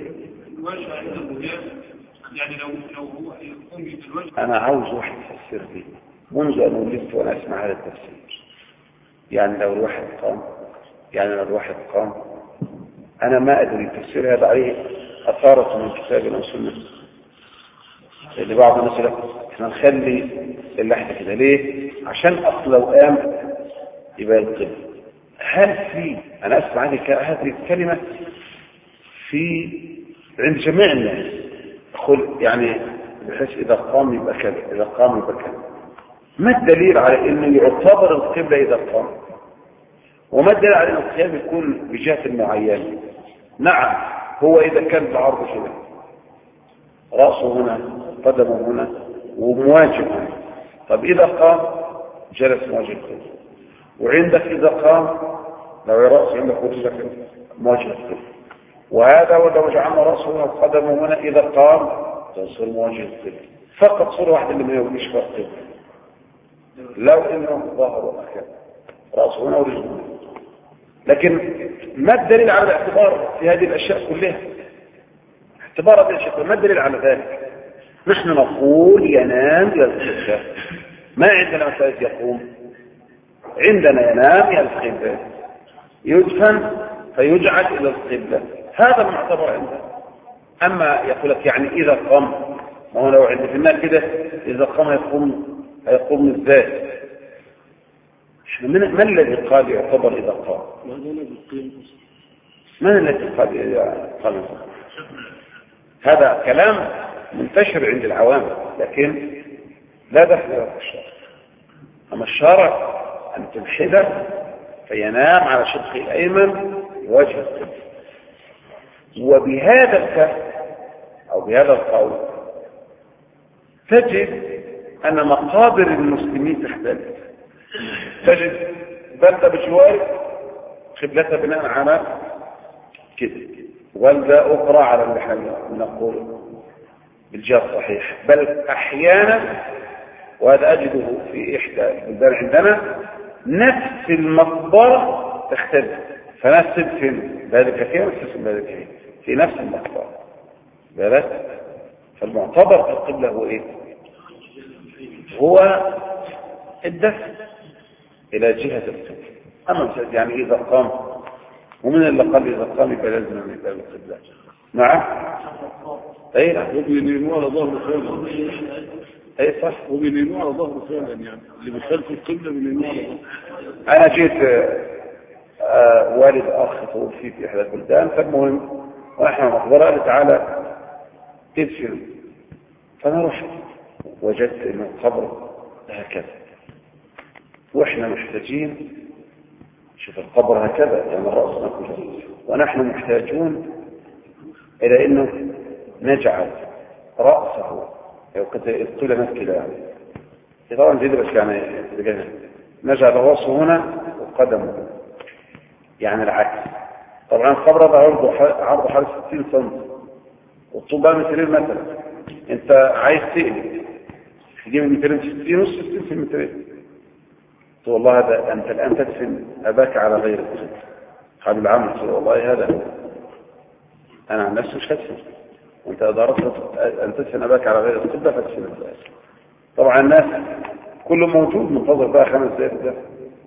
يعني لو لو هو يقوم بالوجه. انا عاوز واحد يفسر لي منذ ان ولدت وانا اسمع هذا التفسير. يعني لو الواحد قام يعني لو الواحد قام انا ما ادري تفسير هذا عليه اثارة من كتاب او سنة. اللي بعض الناس احنا نخلي اللحظة كده ليه؟ عشان اصل لو قام يبقى القبل. هل في انا اسمع هذه الكلمة في عند جميع الناس قل يعني بحيث اذا قام يبقى كذا اذا قام يبقى كذا. ما الدليل على انه يعتبر القبلة اذا قام؟ وما الدليل على ان القيام يكون بجهة معينة؟ نعم، هو إذا كان بعرض كده رأسه هنا قدمه هنا ومواجه هنا. طب إذا قام جلس مواجه القبلة، وعندك إذا قام لو رأسه عندك ورجلك مواجه القبلة، وهذا ولو جعلنا رأسه هنا وقدمه هنا إذا قام تصير مواجه القبلة. فقط صورة واحدة اللي ما يوجهش فيها القبلة، لو إنه ظهره هكذا رأسه هنا ورجله هنا. لكن ما الدليل على الاعتبار في هذه الأشياء كلها؟ اعتبار هذه الأشياء ما الدليل على ذلك؟ نحن نقول ينام إلى القبلة، ما عندنا مسألة يقوم، عندنا ينام إلى القبلة، يدفن فيجعل إلى القبلة، هذا المعتبر عندنا. أما يقول لك يعني إذا قام، ما هو لو عند في الناس كده إذا قام يقوم هيقوم ازاي؟ من, من الذي قال يعتبر إذا قام؟ من الذي قال إذا قام؟ هذا كلام منتشر عند العوام، لكن لا دخل له في الشرع. أما الشرع أن تنحدر فينام على شقه الأيمن وجه القبلة. وبهذا الكلام أو بهذا القول تجد أن مقابر المسلمين تختلف. تجد بلدة بجوار قبلتها بناء على كده، بلدة أخرى على اللي احنا نقول بالجهة الصحيح، بل أحيانا وهذا أجده في إحدى البلدان عندنا نفس المقبرة تختلف، فنفس في بلد كثير نفس في بلد كثير في نفس المقبرة بلد. فالمعتبر في القبلة هو إيه؟ هو الدفن إلى جهة القبلة. أما يعني إذا قام، ومن اللي قال إذا قام يبقى لازم من باب القبلة. نعم أي نعم، وبينينوا على ظهر فعلا. أي صح، وبينينوا على ظهر فعلا، يعني اللي بيخالف القبلة بينينوا على ظهر. أنا جيت آه والد أخ توفي في إحدى البلدان، فالمهم ونحن مقبرة قال تعالى ادفن، فأنا رحت وجدت إن القبر هكذا، وإحنا محتاجين شوف القبر هكذا يعني رأسنا كله، ونحن محتاجون إلى إنه نجعل رأسه أو قلنا كده يعني طبعا زيد بس يعني نجعل رأسه هنا وقدمه يعني العكس. طبعا القبر ده عرضه عرضه حوالي ستين سم والطول بقى مترين مثلا، انت عايز تقلب تجيب المترين ستين نص ستين في المترين، والله هذا انت الان تدفن اباك على غير القبلة. قال العام والله هذا هو، انا عن نفسي مش هدفن، وانت اذا اردت ان تدفن اباك على غير القبلة فادفن اباك. طبعا الناس كله موجود منتظر بقى خمس دقائق ده،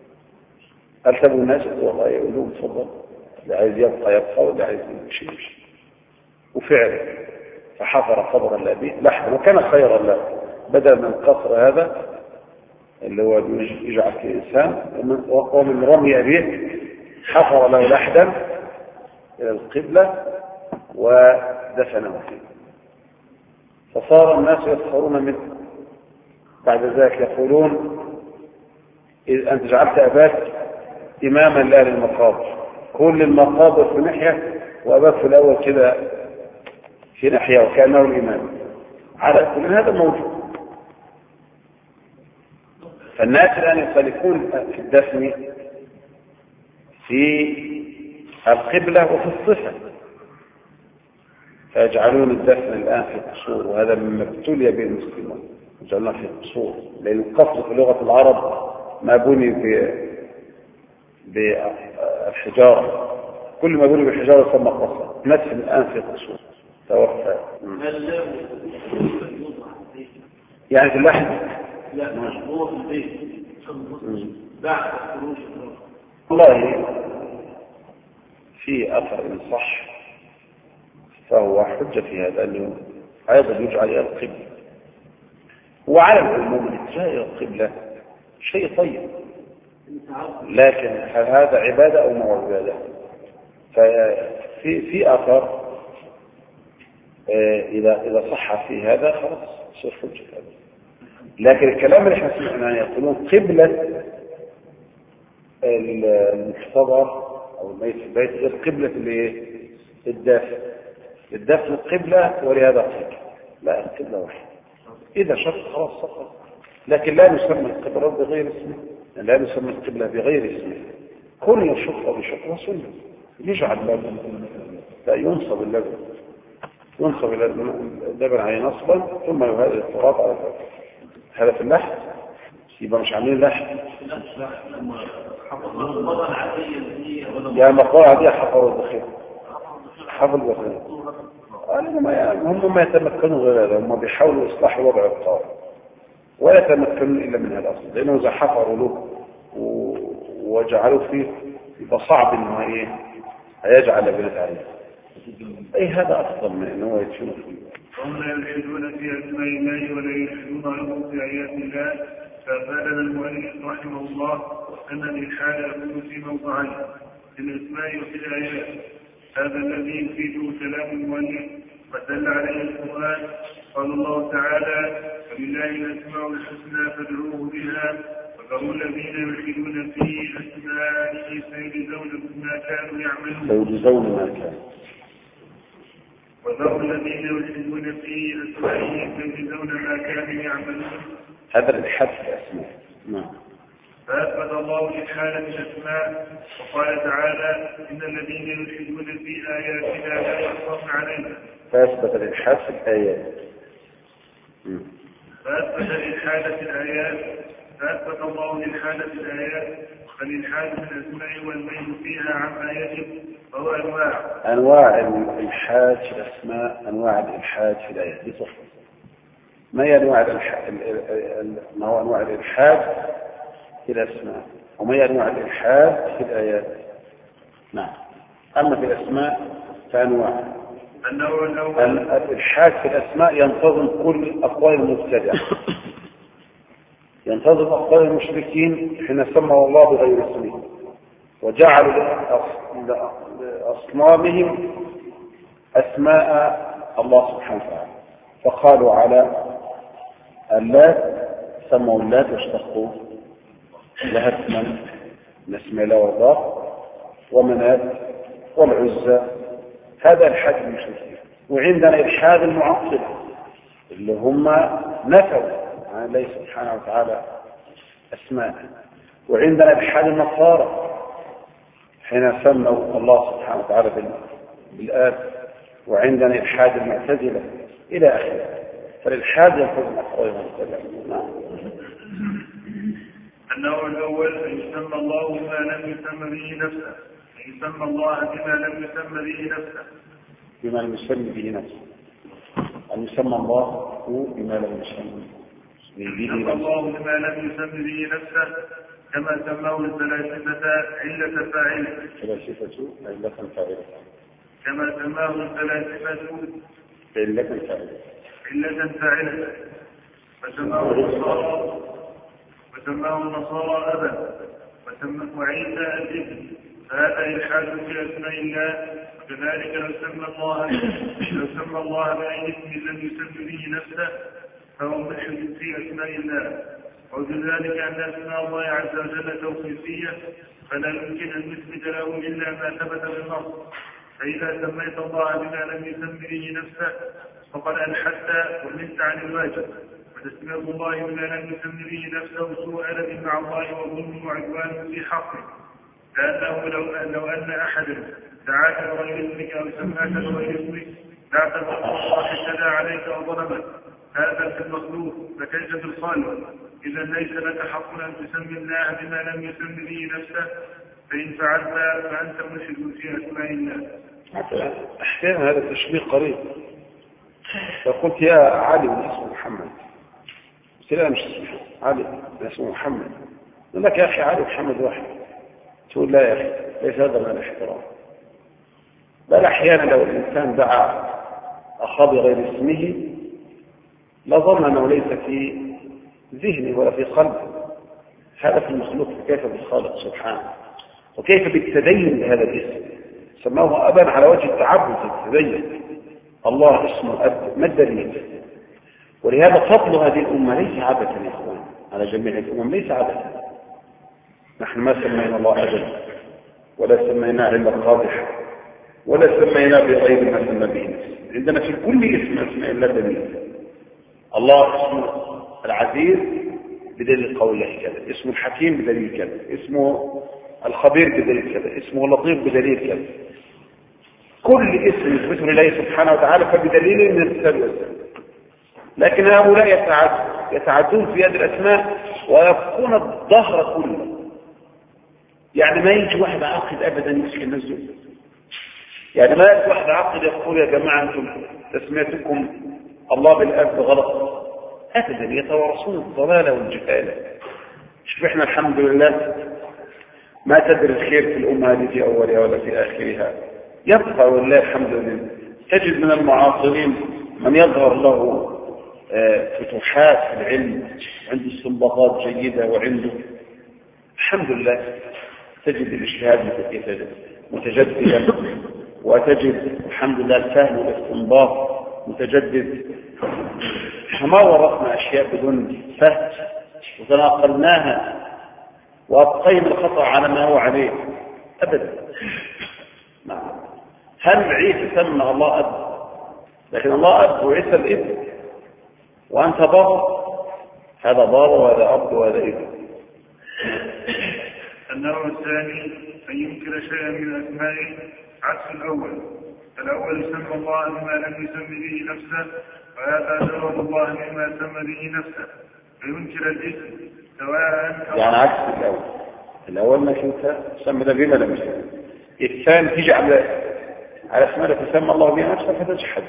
التبوا الناس والله يقولون تفضل، اللي عايز يبقى يبقى واللي عايز يمشي يمشي. وفعلا فحفر قبر الابي لحدا وكان خيرا له، بدل من القصر هذا اللي هو يجعل في انسان ومن رمي ابيه حفر له لحدا الى القبله ودفنه فيه. فصار الناس يسخرون منه بعد ذلك، يقولون إذ أنت جعلت أباك إماما لأهل المقابر، كل المقابر في ناحية وأباك في الأول كده في ناحية وكأنه الإمام. على كل هذا موجود. فالناس الآن يختلفون في الدفن في القبلة وفي الصفة، فيجعلون الدفن الآن في قصور، وهذا مما ابتلي به المسلمون، يجعلون في قصور، لأن القصر في لغة العرب ما بني بالحجارة، كل ما بني بالحجارة يسمى قصر. ندفن الآن في قصور توفى يعني في اللحم لا مشروع في البيت بعد خروج والله في أثر إن صح فهو حجة في هذا، أنه أيضا يجعل إلى القبلة. وعلى العموم الاتجاه إلى القبلة شيء طيب، لكن هل هذا عبادة أو مو عبادة؟ ففي في أثر إذا إذا صح في هذا خلاص يصير حجة هذا. لكن الكلام اللي احنا سمعناه يقولون قبلة المحتضر أو الميت في البيت غير قبلة الدافع الدافع القبلة ولهذا قيل لا القبلة واحدة إذا شرط خلاص سقط لكن لا نسمى القبلة بغير اسمه لا نسمى القبلة بغير اسمه كل شفرة بشفرة سنة يجعل لبن لا ينصب اللبن ينصب اللبن عليه نصبا ثم يهدد التراب على اللبن هذا في اللحم يبقى مش عاملين لحم يا مقطوعة عادية حفروا الدخيل حفروا الدخيل هم ما يتمكنوا غير هذا هم بيحاولوا إصلاح وضع الطار ولا يتمكنوا إلا من هذا الأصل لأنه إذا حفروا له وجعلوا فيه يبقى صعب إنه إيه هيجعل لبنات عليه أي هذا أفضل من إنه يتشنوا فيه وهم لا يلحدون في أسماء الله ولا يلحدون عنه في آيات الله فأفادنا المؤلف رحمه الله أن الإلحاد يكون في موضعين في الأسماء وفي الآيات هذا الذي يفيده كلام المؤلف ودل عليه القرآن قال الله تعالى ولله الأسماء الحسنى فادعوه بها وذروا الذين يلحدون في أسمائه سيجزون ما كانوا يعملون سيجزون ما كانوا وذروا الذين يلحدون في أسمائه سيجزون ما كانوا يعملون هذا الإلحاد في الأسماء نعم فأثبت الله إلحاد الأسماء وقال تعالى إن الذين يلحدون في آياتنا لا يحصون علينا فأثبت الإلحاد في الآيات فأثبت الإلحاد في الآيات فأثبت الله الإلحاد في الآيات فالإلحاد في الأسماء والميل فيها عما يجب وهو أنواع أنواع الإلحاد في الأسماء أنواع الإلحاد في الآيات دي صح ما هي أنواع الإلحاد ما هو أنواع الإلحاد في الأسماء وما هي أنواع الإلحاد في الآيات نعم أما في الأسماء فأنواع النوع الأول الإلحاد في الأسماء ينتظم كل أقوال المبتدع ينتظم أقوال المشركين حين سمى الله بغير اسمه وجعلوا لأصنامهم أسماء الله سبحانه وتعالى فقالوا على اللات سموا اللات واشتقوا لها اسما من اسم الله والله ومنات والعزى هذا الحاد المشركين وعندنا الحاد المعطل اللي هم نفوا عن الله سبحانه وتعالى أسماء وعندنا الحاد النصارى حين سموا الله سبحانه وتعالى بالآب وعندنا الحاد المعتزلة إلى آخره فالإلحاد يكون أقوى نعم النوع الأول أن يسمى الله بما لم يسمى به نفسه أن يسمى الله بما لم يسمى به نفسه بما لم يسمى به نفسه أن يسمى الله بما لم يسمى به الله بما لم يسمى به نفسه كما سماه الفلاسفة علة فاعلة الفلاسفة علة فاعلة كما سماه الفلاسفة علة فاعلة علة فاعلة فسماه النصارى وسماه النصارى أبا وسماه عيسى الابن فهذا إلحاد في أسماء الله وكذلك لو سمى الله لو سمى الله بأي اسم لم يسمى به نفسه فهو ملحد في أسماء الله وكذلك أن أسماء الله عز وجل توقيفية فلا يمكن أن نثبت له إلا ما ثبت بالنص فإذا سميت الله بما لم يسمى به نفسه فقد ألحدت ومنت عن الواجب وتسمية الله بما لم يسمى به نفسه سوء أدب مع الله وظلم وعدوان في حقه لأنه لو, لو أن أحدا دعاك بغير اسمك أو سماك بغير اسمك لاعتبر الله اعتدى عليك وظلمك هذا في المخلوق فكيف في الخالق إذا ليس لك حق أن تسمي الله بما لم يسمى به نفسه فإن فعلت فأنت مشرك في أسماء الله. أحيانا هذا التشبيه قريب لو قلت يا علي من اسمه محمد قلت لا مش اسمه علي من اسمه محمد يقول لك يا أخي علي محمد واحد تقول لا يا أخي ليس هذا من الاحترام بل أحيانا لو الإنسان دعا أخاه بغير اسمه لظن أنه ليس في ذهنه ولا في قلبه هذا في المخلوق كيف بالخالق سبحانه وكيف بالتدين بهذا الاسم سماه أبا على وجه التعبد التدين الله اسمه أب ما الدليل ولهذا فضل هذه الأمة ليس عبثا يا إخوان على جميع الأمم ليس عبثا نحن ما سمينا الله أبا ولا سميناه إلا قادح ولا سمينا بغير ما سمى به. عندنا في كل اسم اسماء الله دليل. الله اسمه العزيز بدليل قوله كذا، اسمه الحكيم بدليل كذا، اسمه الخبير بدليل كذا، اسمه اللطيف بدليل كذا. كل اسم يثبته لله سبحانه وتعالى فبدليل من الكتاب. لكن هؤلاء يتعد يتعدون في هذه الاسماء ويبقون الظهر كله. يعني ما يجي واحد عاقل ابدا يمسك الناس دول. يعني ما يجي واحد عاقل يقول يا جماعه انتم تسميتكم الله بالاب غلط ابدا، يتوارثون الضلاله والجهاله. شوف احنا الحمد لله ما تدري الخير في الامه هذه في اولها ولا في اخرها، يبقى والله الحمد لله. تجد من المعاصرين من يظهر له فتوحات في العلم، عنده استنباطات جيده وعنده الحمد لله. تجد الاجتهاد متجددا، وتجد الحمد لله الفهم والاستنباط متجدد. ما ورثنا اشياء بدون فهم وتناقلناها وابقينا الخطا على ما هو عليه ابدا. نعم. هل عيسى سمى الله اب؟ لكن الله اب وعيسى الابن، وانت بابا. هذا بابا وهذا اب وهذا ابن. النوع الثاني أن ينكر شيئا من أسمائه عكس الأول. الأول سمى الله بما لم يسم به نفسه، وهذا جرد الله مما سمى به نفسه، فينكر الاسم سواء يعني عكس الأول. الأول ما كنت سمى بما لم يسم. الثاني تيجي على على اسماء تسمى الله بها نفسه فتجحد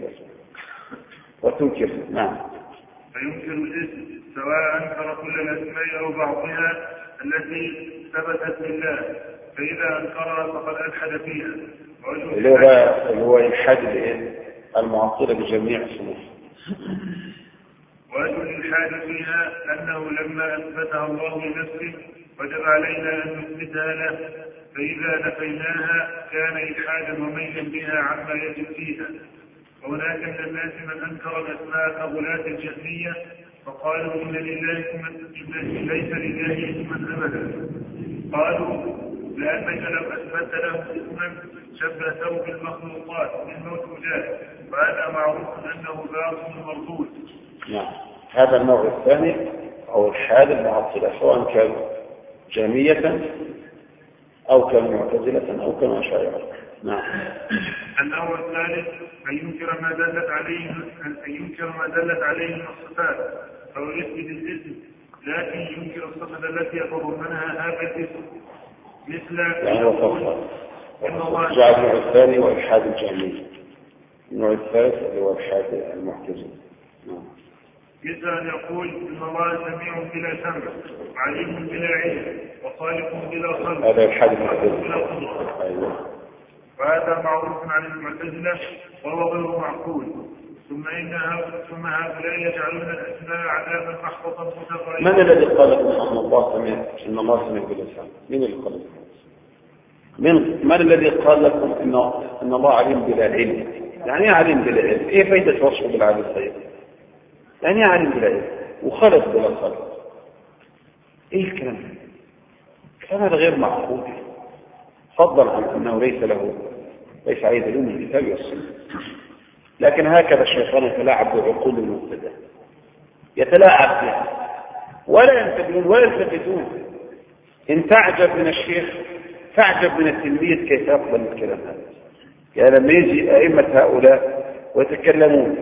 وتنكر. نعم. فينكر الاسم سواء أنكر كل الأسماء أو بعضها التي ثبتت لله، فإذا أنكرها فقد ألحد فيها. اللي هو اللي هو الحد المعطلة بجميع الصنوف. وأجل الإلحاد فيها أنه لما أثبتها الله لنفسه وجب علينا أن نثبتها له، فإذا نفيناها كان إلحادا وميلا بها عما يجب فيها. وهناك من الناس من أنكر الأسماء كغلاة الجهمية فقالوا إن لله ليس لله اسما أبدا. قالوا لأنك لو أثبت له اسما شبهته بالمخلوقات بالموجودات، وهذا معروف أنه باطل مردود. نعم. هذا النوع الثاني أو الحال المعطلة، سواء كان جهمية أو كان معتزلة أو كان أشاعرة. نعم. النوع الثالث أن ينكر ما دلت عليه أن ينكر ما دلت عليه من الصفات أو يثبت الاسم، لكن ينكر الصفة التي يتضمنها هذا الاسم، مثل يعني وصفها جعل النوع الثاني والحاد الجهمية. النوع الثالث اللي هو الحاد المعتزلة. نعم. مثل أن يقول إن الله سميع بلا سمع، عليم بلا علم، وخالق بلا خلق. هذا الحاد المعتزلة. أيوه. وهذا معروف عن المعتزلة وهو غير معقول. ثم إنها ثم هؤلاء يجعلون الأسماء عذابا محبطا متغيرا. من الذي قال لكم أن الله سميع إن الله سميع بلا سمع؟ من اللي قال لكم؟ من من الذي قال لكم إن إن الله عليم بلا علم؟ يعني إيه عليم بلا علم؟ إيه فائدة وصفه بالعلم الطيب؟ يعني إيه عليم بلا علم؟ وخلق بلا خلق؟ إيه الكلام ده؟ الكلام هذا غير معقول، فضلا عن أنه ليس له ليس عليه دليل من الكتاب والسنة. لكن هكذا الشيطان يتلاعب بعقول المبتدع، يتلاعب بها ولا ينتبهون ولا يلتفتون. إن تعجب من الشيخ فاعجب من التلميذ كيف يقبل الكلام هذا. يعني لما يجي أئمة هؤلاء ويتكلمون،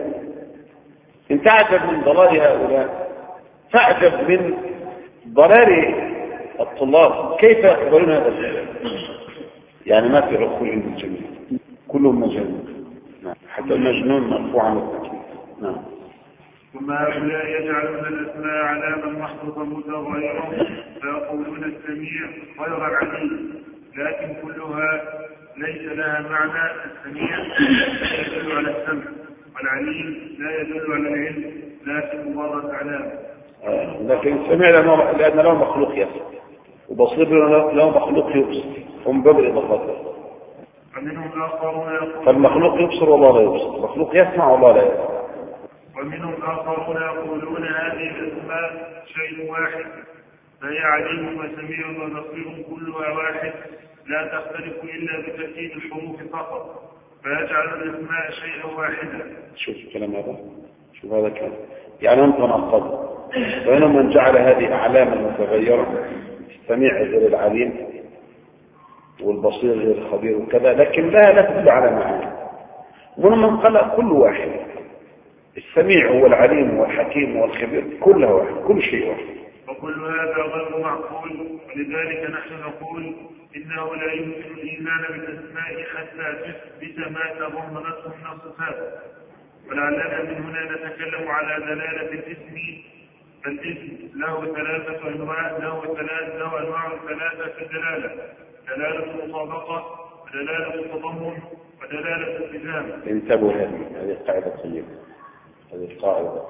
إن تعجب من ضلال هؤلاء فاعجب من ضلال الطلاب كيف يقبلون هذا الكلام. يعني ما في عقول عند الجميع، كلهم مجانين. نعم. حتى المجنون مرفوع عن التكليف. نعم. ثم هؤلاء يجعلون الأسماء علامة محبطا متغيرا فيقولون السميع غير العليم، لكن كلها ليس لها معنى. السميع لا يدل على السمع، والعليم لا يدل على العلم، لكن مجرد علامة. آه. لكن السميع لأن له مخلوق يسمع، وبصير له مخلوق يبصر، هم باب الإضافات. ومنهم آخرون يقولون فالمخلوق يبصر والله لا يبصر، المخلوق يسمع والله لا يسمع. ومنهم آخرون يقولون هذه الأسماء شيء واحد، فهي عليم وسميع وبصير كلها واحد، لا تختلف إلا بترتيب الحروف فقط، فيجعل الاسماء شيئا واحدا. شوف الكلام هذا، شوف هذا الكلام، يعني أنت نقض بينما من جعل هذه أعلاما متغيرة، السميع غير العليم والبصير غير الخبير وكذا، لكن لا لا تدل على معنى. ومن قال كل واحد، السميع هو العليم والحكيم والخبير، كله واحد، كل شيء واحد. وكل هذا غير معقول، ولذلك نحن نقول إنه لا يمكن الإيمان بالأسماء حتى تثبت ما تضمنته من الصفات. ولعلنا من هنا نتكلم على دلالة الاسم. فالاسم له ثلاثة أنواع، له ثلاث له أنواع ثلاثة في الدلالة: دلالة المطابقة، ودلالة التضمن، ودلالة الالتزام. انتبهوا هذه هذه القاعدة طيبة، هذه القاعدة.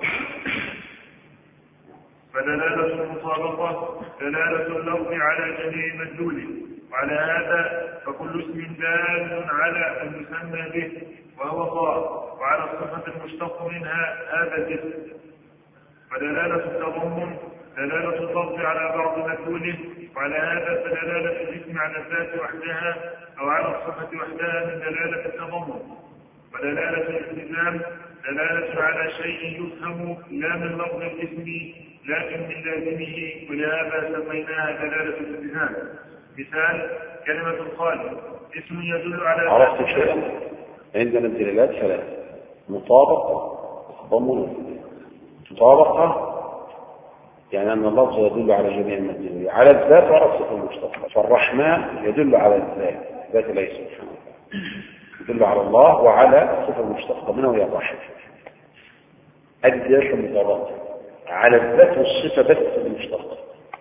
فدلالة المطابقة دلالة اللفظ على جميع مدلوله، وعلى هذا فكل اسم دال على المسمى به وهو الله، وعلى الصفة المشتق منها هذا الاسم. ودلالة التضمن دلالة اللفظ على بعض مدلوله، وعلى هذا فدلالة الاسم على الذات وحدها أو على الصفة وحدها من دلالة التضمن. ودلالة الالتزام دلالة على شيء يفهم لا من لفظ الاسم لكن من لازمه، ولهذا سميناها دلالة الالتزام. مثال: كلمة الخالق اسم يدل على عرفت شيئا؟ عندنا الدلالات ثلاث: مطابقة، تضمن. مطابقة يعني أن اللفظ يدل على جميع المدلول، على الذات وعلى الصفة المشتقة. فالرحمن يدل على الذات، ذات الله سبحانه وتعالى، يدل على الله وعلى الصفة المشتقة منه وهي الرحمة. الدلالة المطابقة على الذات والصفة بس المشتقة.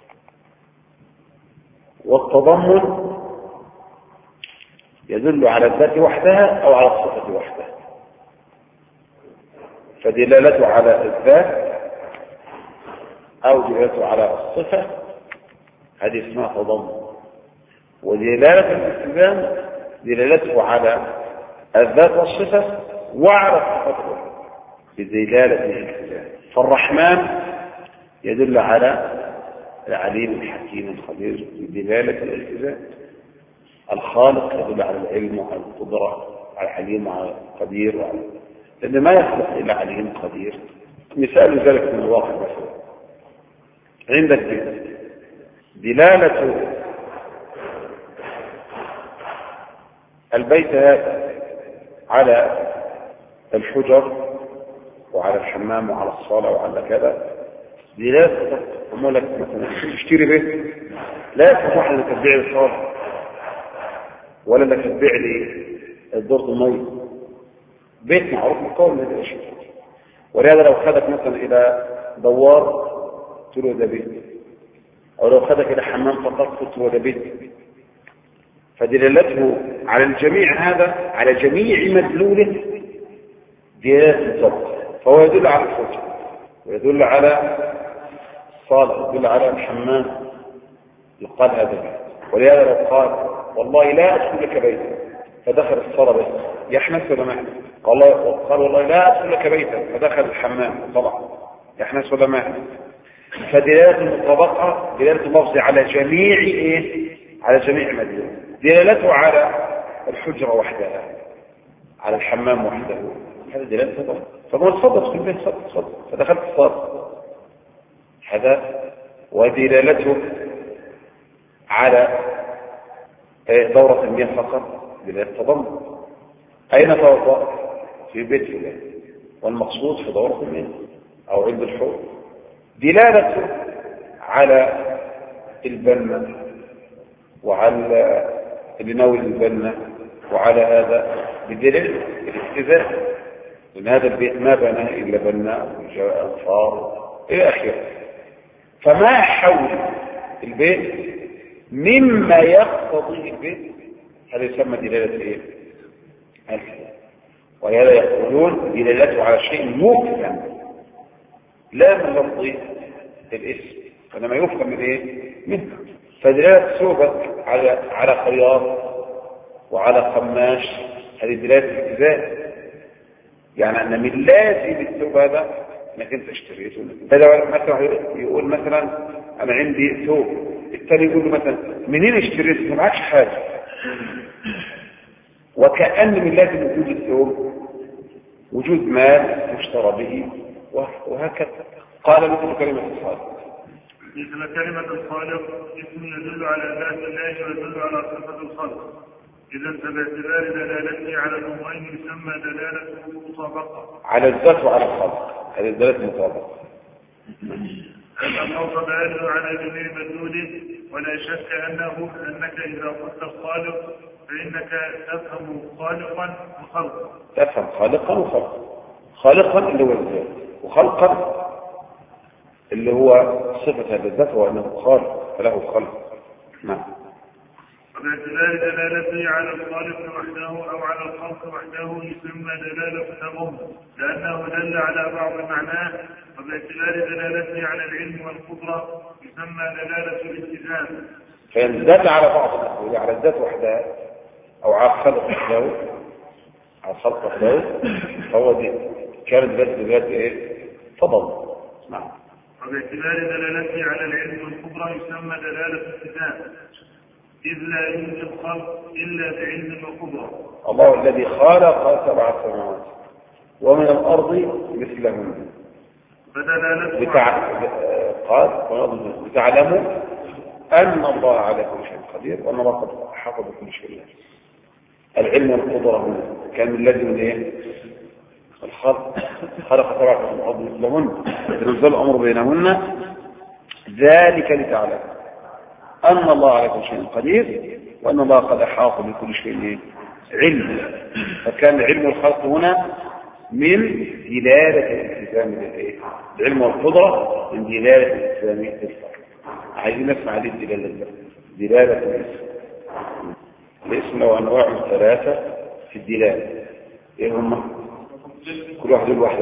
والتضمن يدل على الذات وحدها أو على الصفة وحدها. فدلالته على الذات أو دلالته على الصفة هذه اسمها تضمن. ودلالة الالتزام دلالته على الذات والصفة وعلى الصفة بدلالة الالتزام. فالرحمن يدل على العليم الحكيم الخبير بدلالة الالتزام. الخالق يدل على العلم وعلى القدرة، على الحليم وعلى القدير وعلى... لأن ما يخلق إلا عليم قدير. مثال ذلك من الواقع مثلا عندك دلالة البيت هذا على الحجر وعلى الحمام وعلى الصالة وعلى كذا دلالة أمولك مثلا تشتري بيت لا يستطيع أن تبيع لي الصالة ولا انك تبيع لي الدور المي، بيت معروف مقاول من هذا الشيء. ولهذا لو خدك مثلا الى دوار قلت له ده بيت، او لو خدك الى حمام فقط قلت له ده بيت. فدلالته على الجميع هذا على جميع مدلوله دلالة الضبط، فهو يدل على الحجة ويدل على الصالة ويدل على الحمام يقال هذا بيت. ولهذا لو قال والله لا أدخل لك بيتا فدخل الصلاة بس يحنس ولا ما يحنس؟ قال والله لا أدخل لك بيتا فدخل الحمام طبعا يحنس ولا ما يحنس؟ فدلالة المطابقة دلالة اللفظ على جميع إيه؟ على جميع مدلول. دلالته على الحجرة وحدها على الحمام وحده هذا دلالة طبعا. فما تصدق في البيت صدق صدق فدخلت الصلاة هذا. ودلالته على دورة المياه فقط دلالة تضمن. أين توضأ؟ في بيت الله والمقصود في دورة المياه أو عند الحوض. دلالته على البنة وعلى بناول البنة وعلى هذا بدليل الاتزان، لأن هذا البيت ما بناه إلا بناء وجاء أنفار إلى آخره. فما حول البيت مما يقتضي البيت هذا يسمى دلالة ايه؟ الكلام. ولهذا يقولون دلالته على شيء مفهم لا من لفظ الاسم وانما يفهم من ايه؟ منه. فدلالة ثوبك على على خياط وعلى قماش هذه دلالة الالتزام، يعني ان من لازم الثوب هذا انك انت اشتريته. هذا مثلا يقول مثلا انا عندي ثوب، الثاني يقول له مثلا منين اشتريته؟ ما معكش حاجه وكأن من لازم وجود الثوب وجود مال يشترى به وهكذا. قال مثل كلمة الخالق. مثل كلمة الخالق اسم يدل على ذات الله ويدل على صفة الخلق. إذا فباعتبار دلالته على الأمرين يسمى دلالة مطابقة على الذات وعلى الخلق. هذه الدلالة مطابقة. هذا الخوف بالغ على جميع مدلوله، ولا شك أنه أنك إذا قلت الخالق فإنك تفهم خالقا وخلقا. تفهم خالقا وخلقا. خالقا اللي هو الذات، وخلقا اللي هو صفة هذا الذات وأنه خالق فله خلق. نعم. وباعتبار دلالته على الخالق وحده أو على الخلق وحده يسمى دلالة تضمن، لأنه دل على بعض معناه. وباعتبار دلالته على العلم والقدرة يسمى دلالة الالتزام. فإن دل على بعض الأحوال على الذات وحدها أو على الخلق وحده على الخلق وحده فهو دي كانت ذات ذات إيه؟ تضمن. نعم. وباعتبار دلالته على العلم والقدرة يسمى دلالة الالتزام، إذ لا يوجد خلق إلا بعلم وقدرة. الله الذي خلق سبع سماوات ومن الأرض مثلهن بتع... قال لتعلموا أن الله على كل شيء قدير وأن الله قد حفظ كل شيء. العلم والقدرة هنا كان من لازم الايه؟ الخلق. خلق سبع سماوات مثلهن تنزل الأمر بينهن ذلك لتعلم أن الله على كل شيء قدير وأن الله قد أحاط بكل شيء علم. فكان علم الخلق هنا من دلالة الالتزام للإيه؟ العلم والقدرة من دلالة الالتزام للخلق. عايزين نسمع هذه الدلالة دلالة الاسم. الاسم له أنواع ثلاثة في الدلالة. إيه هم؟ كل واحد الواحدة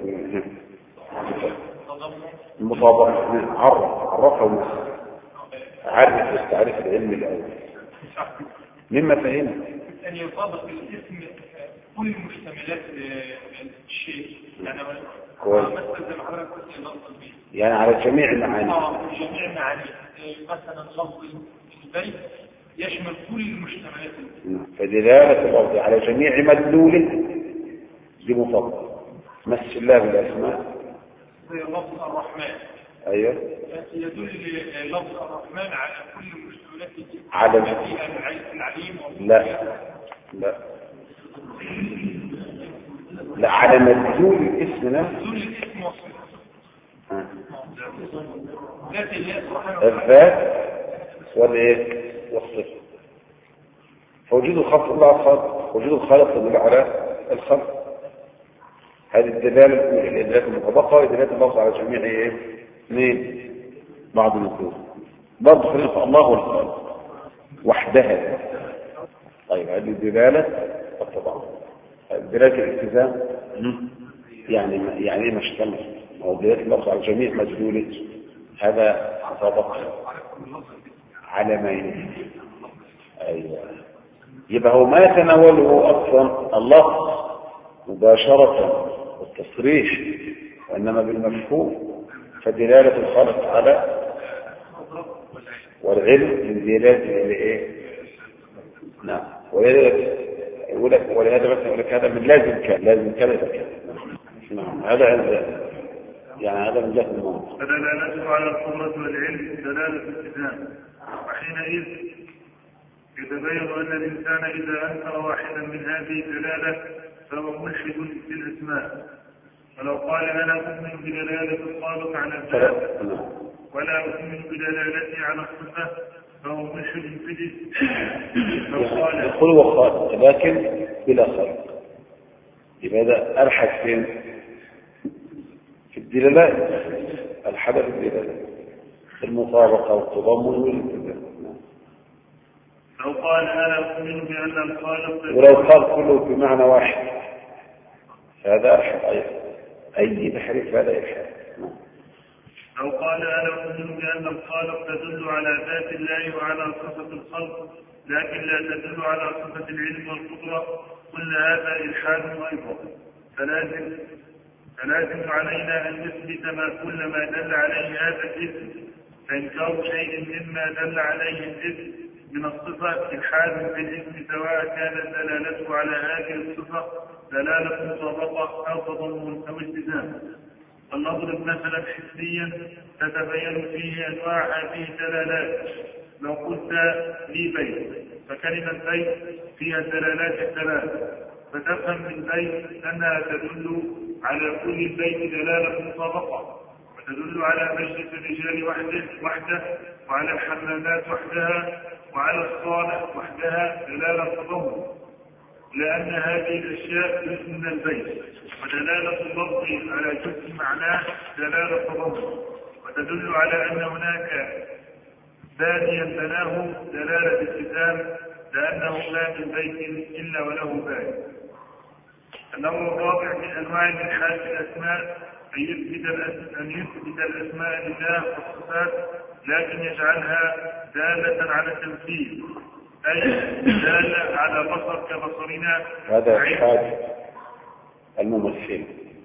المطابقة. عرف عرفها ونسخ. عارف التعريف العلمي الأول مما فهمه أن يطابق الاسم كل مشتملات الشيء يعني مثلا زي ما حضرتك قلت يعني على جميع المعاني. اه جميع المعاني. مثلا لفظ البيت يشمل كل المشتملات. فدلالة اللفظ على جميع مدلوله بمطابقة. مثل الله بالأسماء زي لفظ الرحمن. ايوه يدل لفظ الرحمن على كل مشتملات على العليم. لا لا لا على مدلول الاسم نفسه. مدلول الاسم وصفه. الذات والايه والصفه. فوجود الخلق الله خالق وجود الخالق يدل على الخلق. هذه الدلاله الادراك المطابقه ودلاله الله على جميع ايه اثنين بعض النصوص. برضه خلق الله والخالق وحدها. طيب هذه الدلاله طبعا دلاله الالتزام يعني يعني ايه مشتمل او دلاله الله على جميع مدلوله. هذا مطابق على ما يلي. ايوه يبقى هو ما يتناوله اصلا الله مباشره والتصريح وانما بالمفهوم. فدلالة الخالق على والعلم من دلالة الايه؟ نعم. ولهذا مثلا يقول لك هذا من لازم كان لازم كان إذا كان. نعم هذا عند يعني هذا من جهة المنطق. فدلالته على القدرة والعلم دلالة الالتزام. وحينئذ يتبين أن الإنسان إذا أنكر واحدا من هذه الدلالة فهو ملحد في الأسماء. ولو قال أنا أؤمن بدلالة الخالق على الذات ولا أؤمن بدلالته على الصفة فهو ملحد في الاسم. لو قال يقول هو خالق لكن بلا خالق. لماذا ألحد فين؟ في الدلالات. الحدث في الدلالات المطابقة والتضمن والالتزام. لو قال أنا أؤمن بأن الخالق ولو قال كله بمعنى واحد هذا ألحد أيضا. أي تحريف هذا إلحاد. لو قال أنا أؤمن بأن الخالق تدل على ذات الله وعلى صفة الخلق لكن لا تدل على صفة العلم والقدرة قلنا هذا إلحاد أيضا. فلازم فلازم علينا أن نثبت ما كل ما دل عليه هذا الاسم. فإنكار شيء مما دل عليه الاسم من الصفة إلحاد في الاسم سواء كانت دلالته على هذه الصفة دلالة مطابقة أو تضمن أو التزام. فلنضرب مثلا حسيا تتبين فيه أنواع هذه الدلالات. لو قلت لي بيت، فكلمة بيت فيها الدلالات الثلاث، فتفهم من بيت أنها تدل على كل البيت دلالة مطابقة، وتدل على مجلس الرجال وحده وحده وعلى الحمامات وحدها وعلى الصالة وحدها دلالة تضمن، لأن هذه الأشياء جزء من البيت، ودلالة اللفظ على جزء معناه دلالة تضمن، وتدل على أن هناك بانيا بناه دلالة التزام، لأنه لا من بيت إلا وله باني. النوع الرابع من أنواع الإلحاد في الأسماء أن يثبت أن يثبت الأسماء لله والصفات لكن يجعلها دالة على التمثيل، أي دالة على بصر كبصرنا. هذا الحاد الممثل،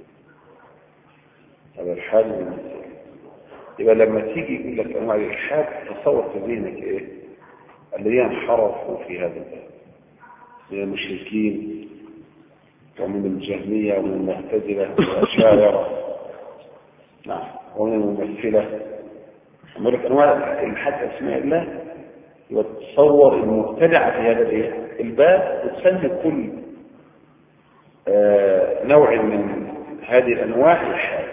هذا الحاد الممثل. يبقى لما تيجي يقول لك أنواع الإلحاد تصور في ذهنك إيه؟ الذين انحرفوا في هذا الباب من المشركين ومن الجهمية ومن المعتزلة والأشاعرة، نعم، ومن الممثلة. أقول لك أنواع الإلحاد في أسماء الله، وتصور المبتدعة في هذا الباب وتسمي كل آه نوع من هذه الأنواع الإلحاد.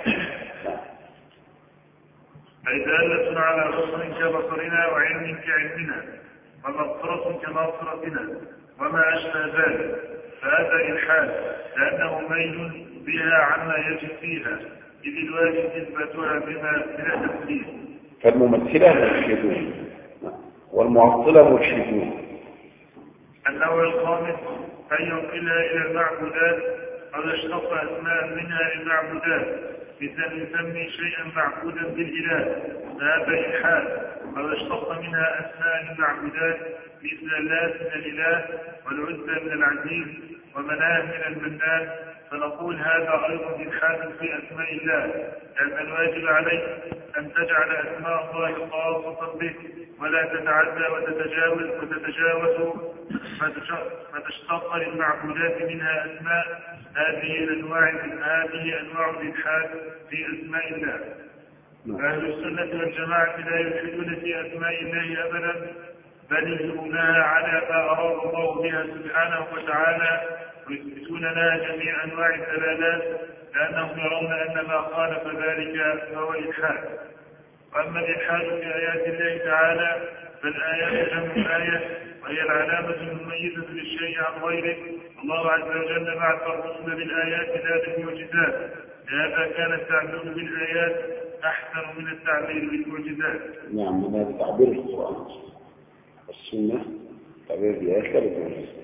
أي دالة على بصر كبصرنا وعلم كعلمنا ومغفرة كمغفرتنا وما أشبه ذلك، فهذا إلحاد لأنه ميل بها عما يجب فيها، إذ الواجب إثباتها بما بلا تمثيل. فالممثلة ملحدون والمعطلة ملحدون. النوع الخامس أن ينقلها إلى المعبودات أو يشتق أسماء منها للمعبودات، مثل يسمي شيئا معبودا بالإله، فهذا إلحاد. أو يشتق منها أسماء للمعبودات مثل اللات من الإله والعزى من العزيز ومناه من المنان، فنقول هذا أيضا إلحاد في أسماء الله، لأن الواجب عليك أن تجعل أسماء الله خاصة به ولا تتعدى وتتجاوز وتتجاوز فتشتق للمعبودات منها أسماء. هذه الأنواع هذه أنواع الإلحاد في أسماء الله. أهل السنة والجماعة لا يلحدون في أسماء الله أبدا، بل يجرونها على ما أراد الله بها سبحانه وتعالى، ويثبتون لها جميع أنواع الدلالات، لأنهم يرون أن ما خالف ذلك فهو إلحاد. وأما الإلحاد في آيات الله تعالى فالآيات جمع آية، وهي العلامة المميزة للشيء عن غيره. الله عز وجل بعث الرسل بالآيات لا بالمعجزات، لهذا كان التعبير بالآيات أحسن من التعبير بالمعجزات. نعم، من هذا تعبير القرآن والسنة، تعبير بالآيات لا بالمعجزات.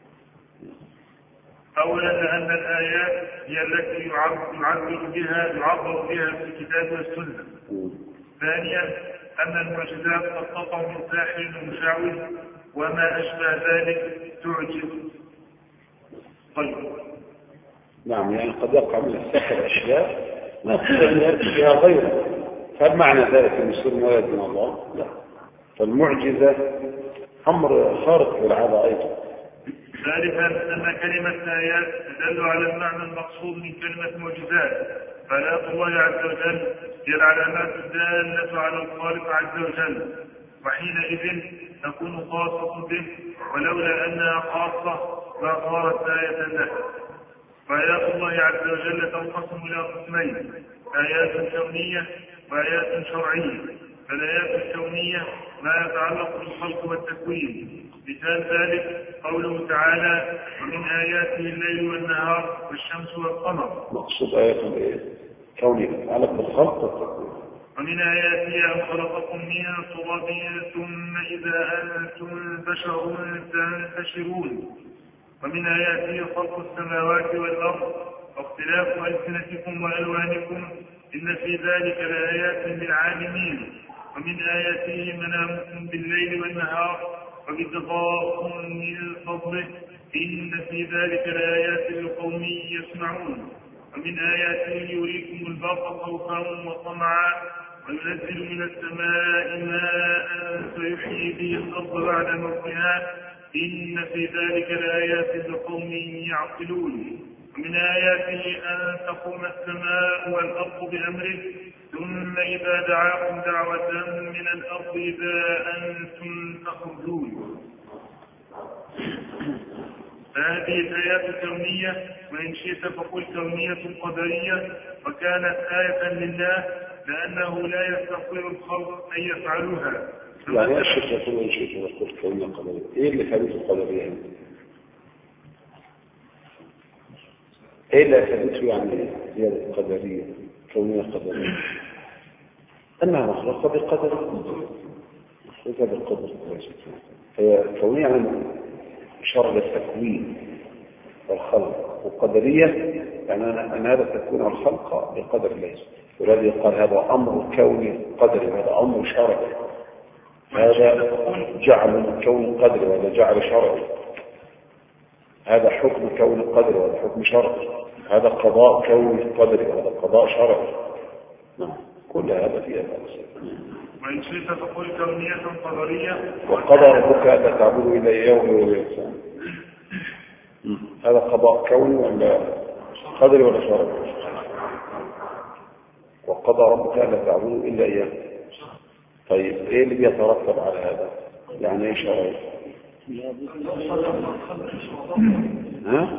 أولا لأن الآيات هي التي يعبر بها يعبر بها في الكتاب والسنة. ثانيا أن المعجزات قد تقع من ساحر ومشعوذ وما أشبه ذلك تعجز. طيب. نعم، يعني قد يقع من السحر أشياء ما تقدر فيها غيره، فهل معنى ذلك أن يصير مواد من الله؟ لا، فالمعجزة أمر خارق للعادة أيضا. ثالثا أن كلمة آيات تدل على المعنى المقصود من كلمة معجزات، فآيات الله عز وجل هي العلامات الدالة على الخالق عز وجل، وحينئذ تكون خاصة به، ولولا أنها خاصة ما صارت آية له. فآيات الله عز وجل تنقسم إلى قسمين: آيات كونية وآيات شرعية. فالآيات الكونية ما يتعلق بالخلق والتكوين، مثال ذلك قوله تعالى: ومن آياته الليل والنهار والشمس والقمر. مقصود آيات كونية تتعلق بالخلق والتكوين. ومن آياته أن خلقكم من تراب ثم إذا أنتم بشر تنتشرون. ومن آياته خلق السماوات والأرض واختلاف ألسنتكم وألوانكم إن في ذلك لآيات للعالمين. ومن آياته منامكم بالليل والنهار وابتغاءكم من فضله إن في ذلك لآيات لقوم يسمعون. ومن آياته يريكم البرق خوفا وطمعا وينزل من السماء ماء فيحيي به الأرض بعد موتها إن في ذلك لآيات لقوم يعقلون. ومن آياته أن تقوم السماء والأرض بأمره ثم إذا دعاكم دعوة من الأرض إذا أنتم تخرجون. فهذه الآيات كونية، وإن شئت فقل كونية قدرية، وكانت آية لله لأنه لا يستطيع الخلق أن يفعلوها. يعني ايش تقول ان شئت فقل كونية قدرية؟ ايه اللي ثابته القدرية؟ ايه اللي ثابته يعني زيادة قدرية كونية قدرية؟ انها مخلوقة بقدر، مخلوقة بالقدر. هي كونية يعني إشارة للتكوين والخلق، والقدرية يعني أن هذا التكوين والخلق بقدر الله. والذي قال هذا أمر كوني قدري وهذا أمر شرعي، هذا جعل كون قدري وهذا جعل شرعي، هذا حكم كون قدري وهذا حكم شرعي، هذا قضاء كوني قدري وهذا قضاء شرعي. نعم، كل هذا فيها فلسفة. وإن شئت فقل كونية قدرية. وقضى ربك ألا تعبدوا إلا إياه وبالإحسان. هذا قضاء كوني ولا قدري ولا شرعي؟ وقضى ربك ألا تعبدوا إلا إياه. طيب إيه اللي بيترتب على هذا؟ يعني إيه شرعي؟ ها؟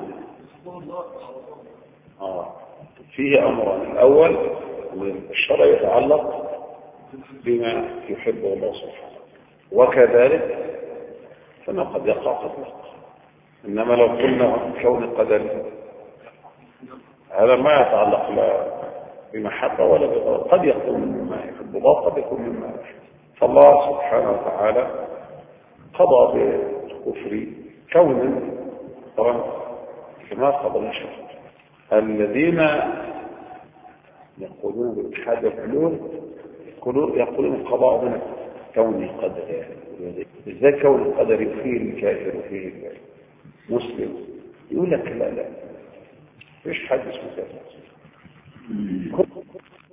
آه. فيه أمران. الأول الشرع يتعلق بما يحبه الله سبحانه، وكذلك فما قد يقع قد يقع. إنما لو قلنا كون قدري هذا ما يتعلق لا بمحبة ولا بغضب، قد يكون مما يحب الله قد يكون مما يحب. فالله سبحانه وتعالى قضى بالكفر كونا طبعا كما قضى الشر. الذين يقولون بالاتحاد الحلول يقولون القضاء هنا كوني قدري. ازاي كون قدري فيه الكافر وفيه المسلم؟ يقول لك لا لا، مفيش حد اسمه كافر.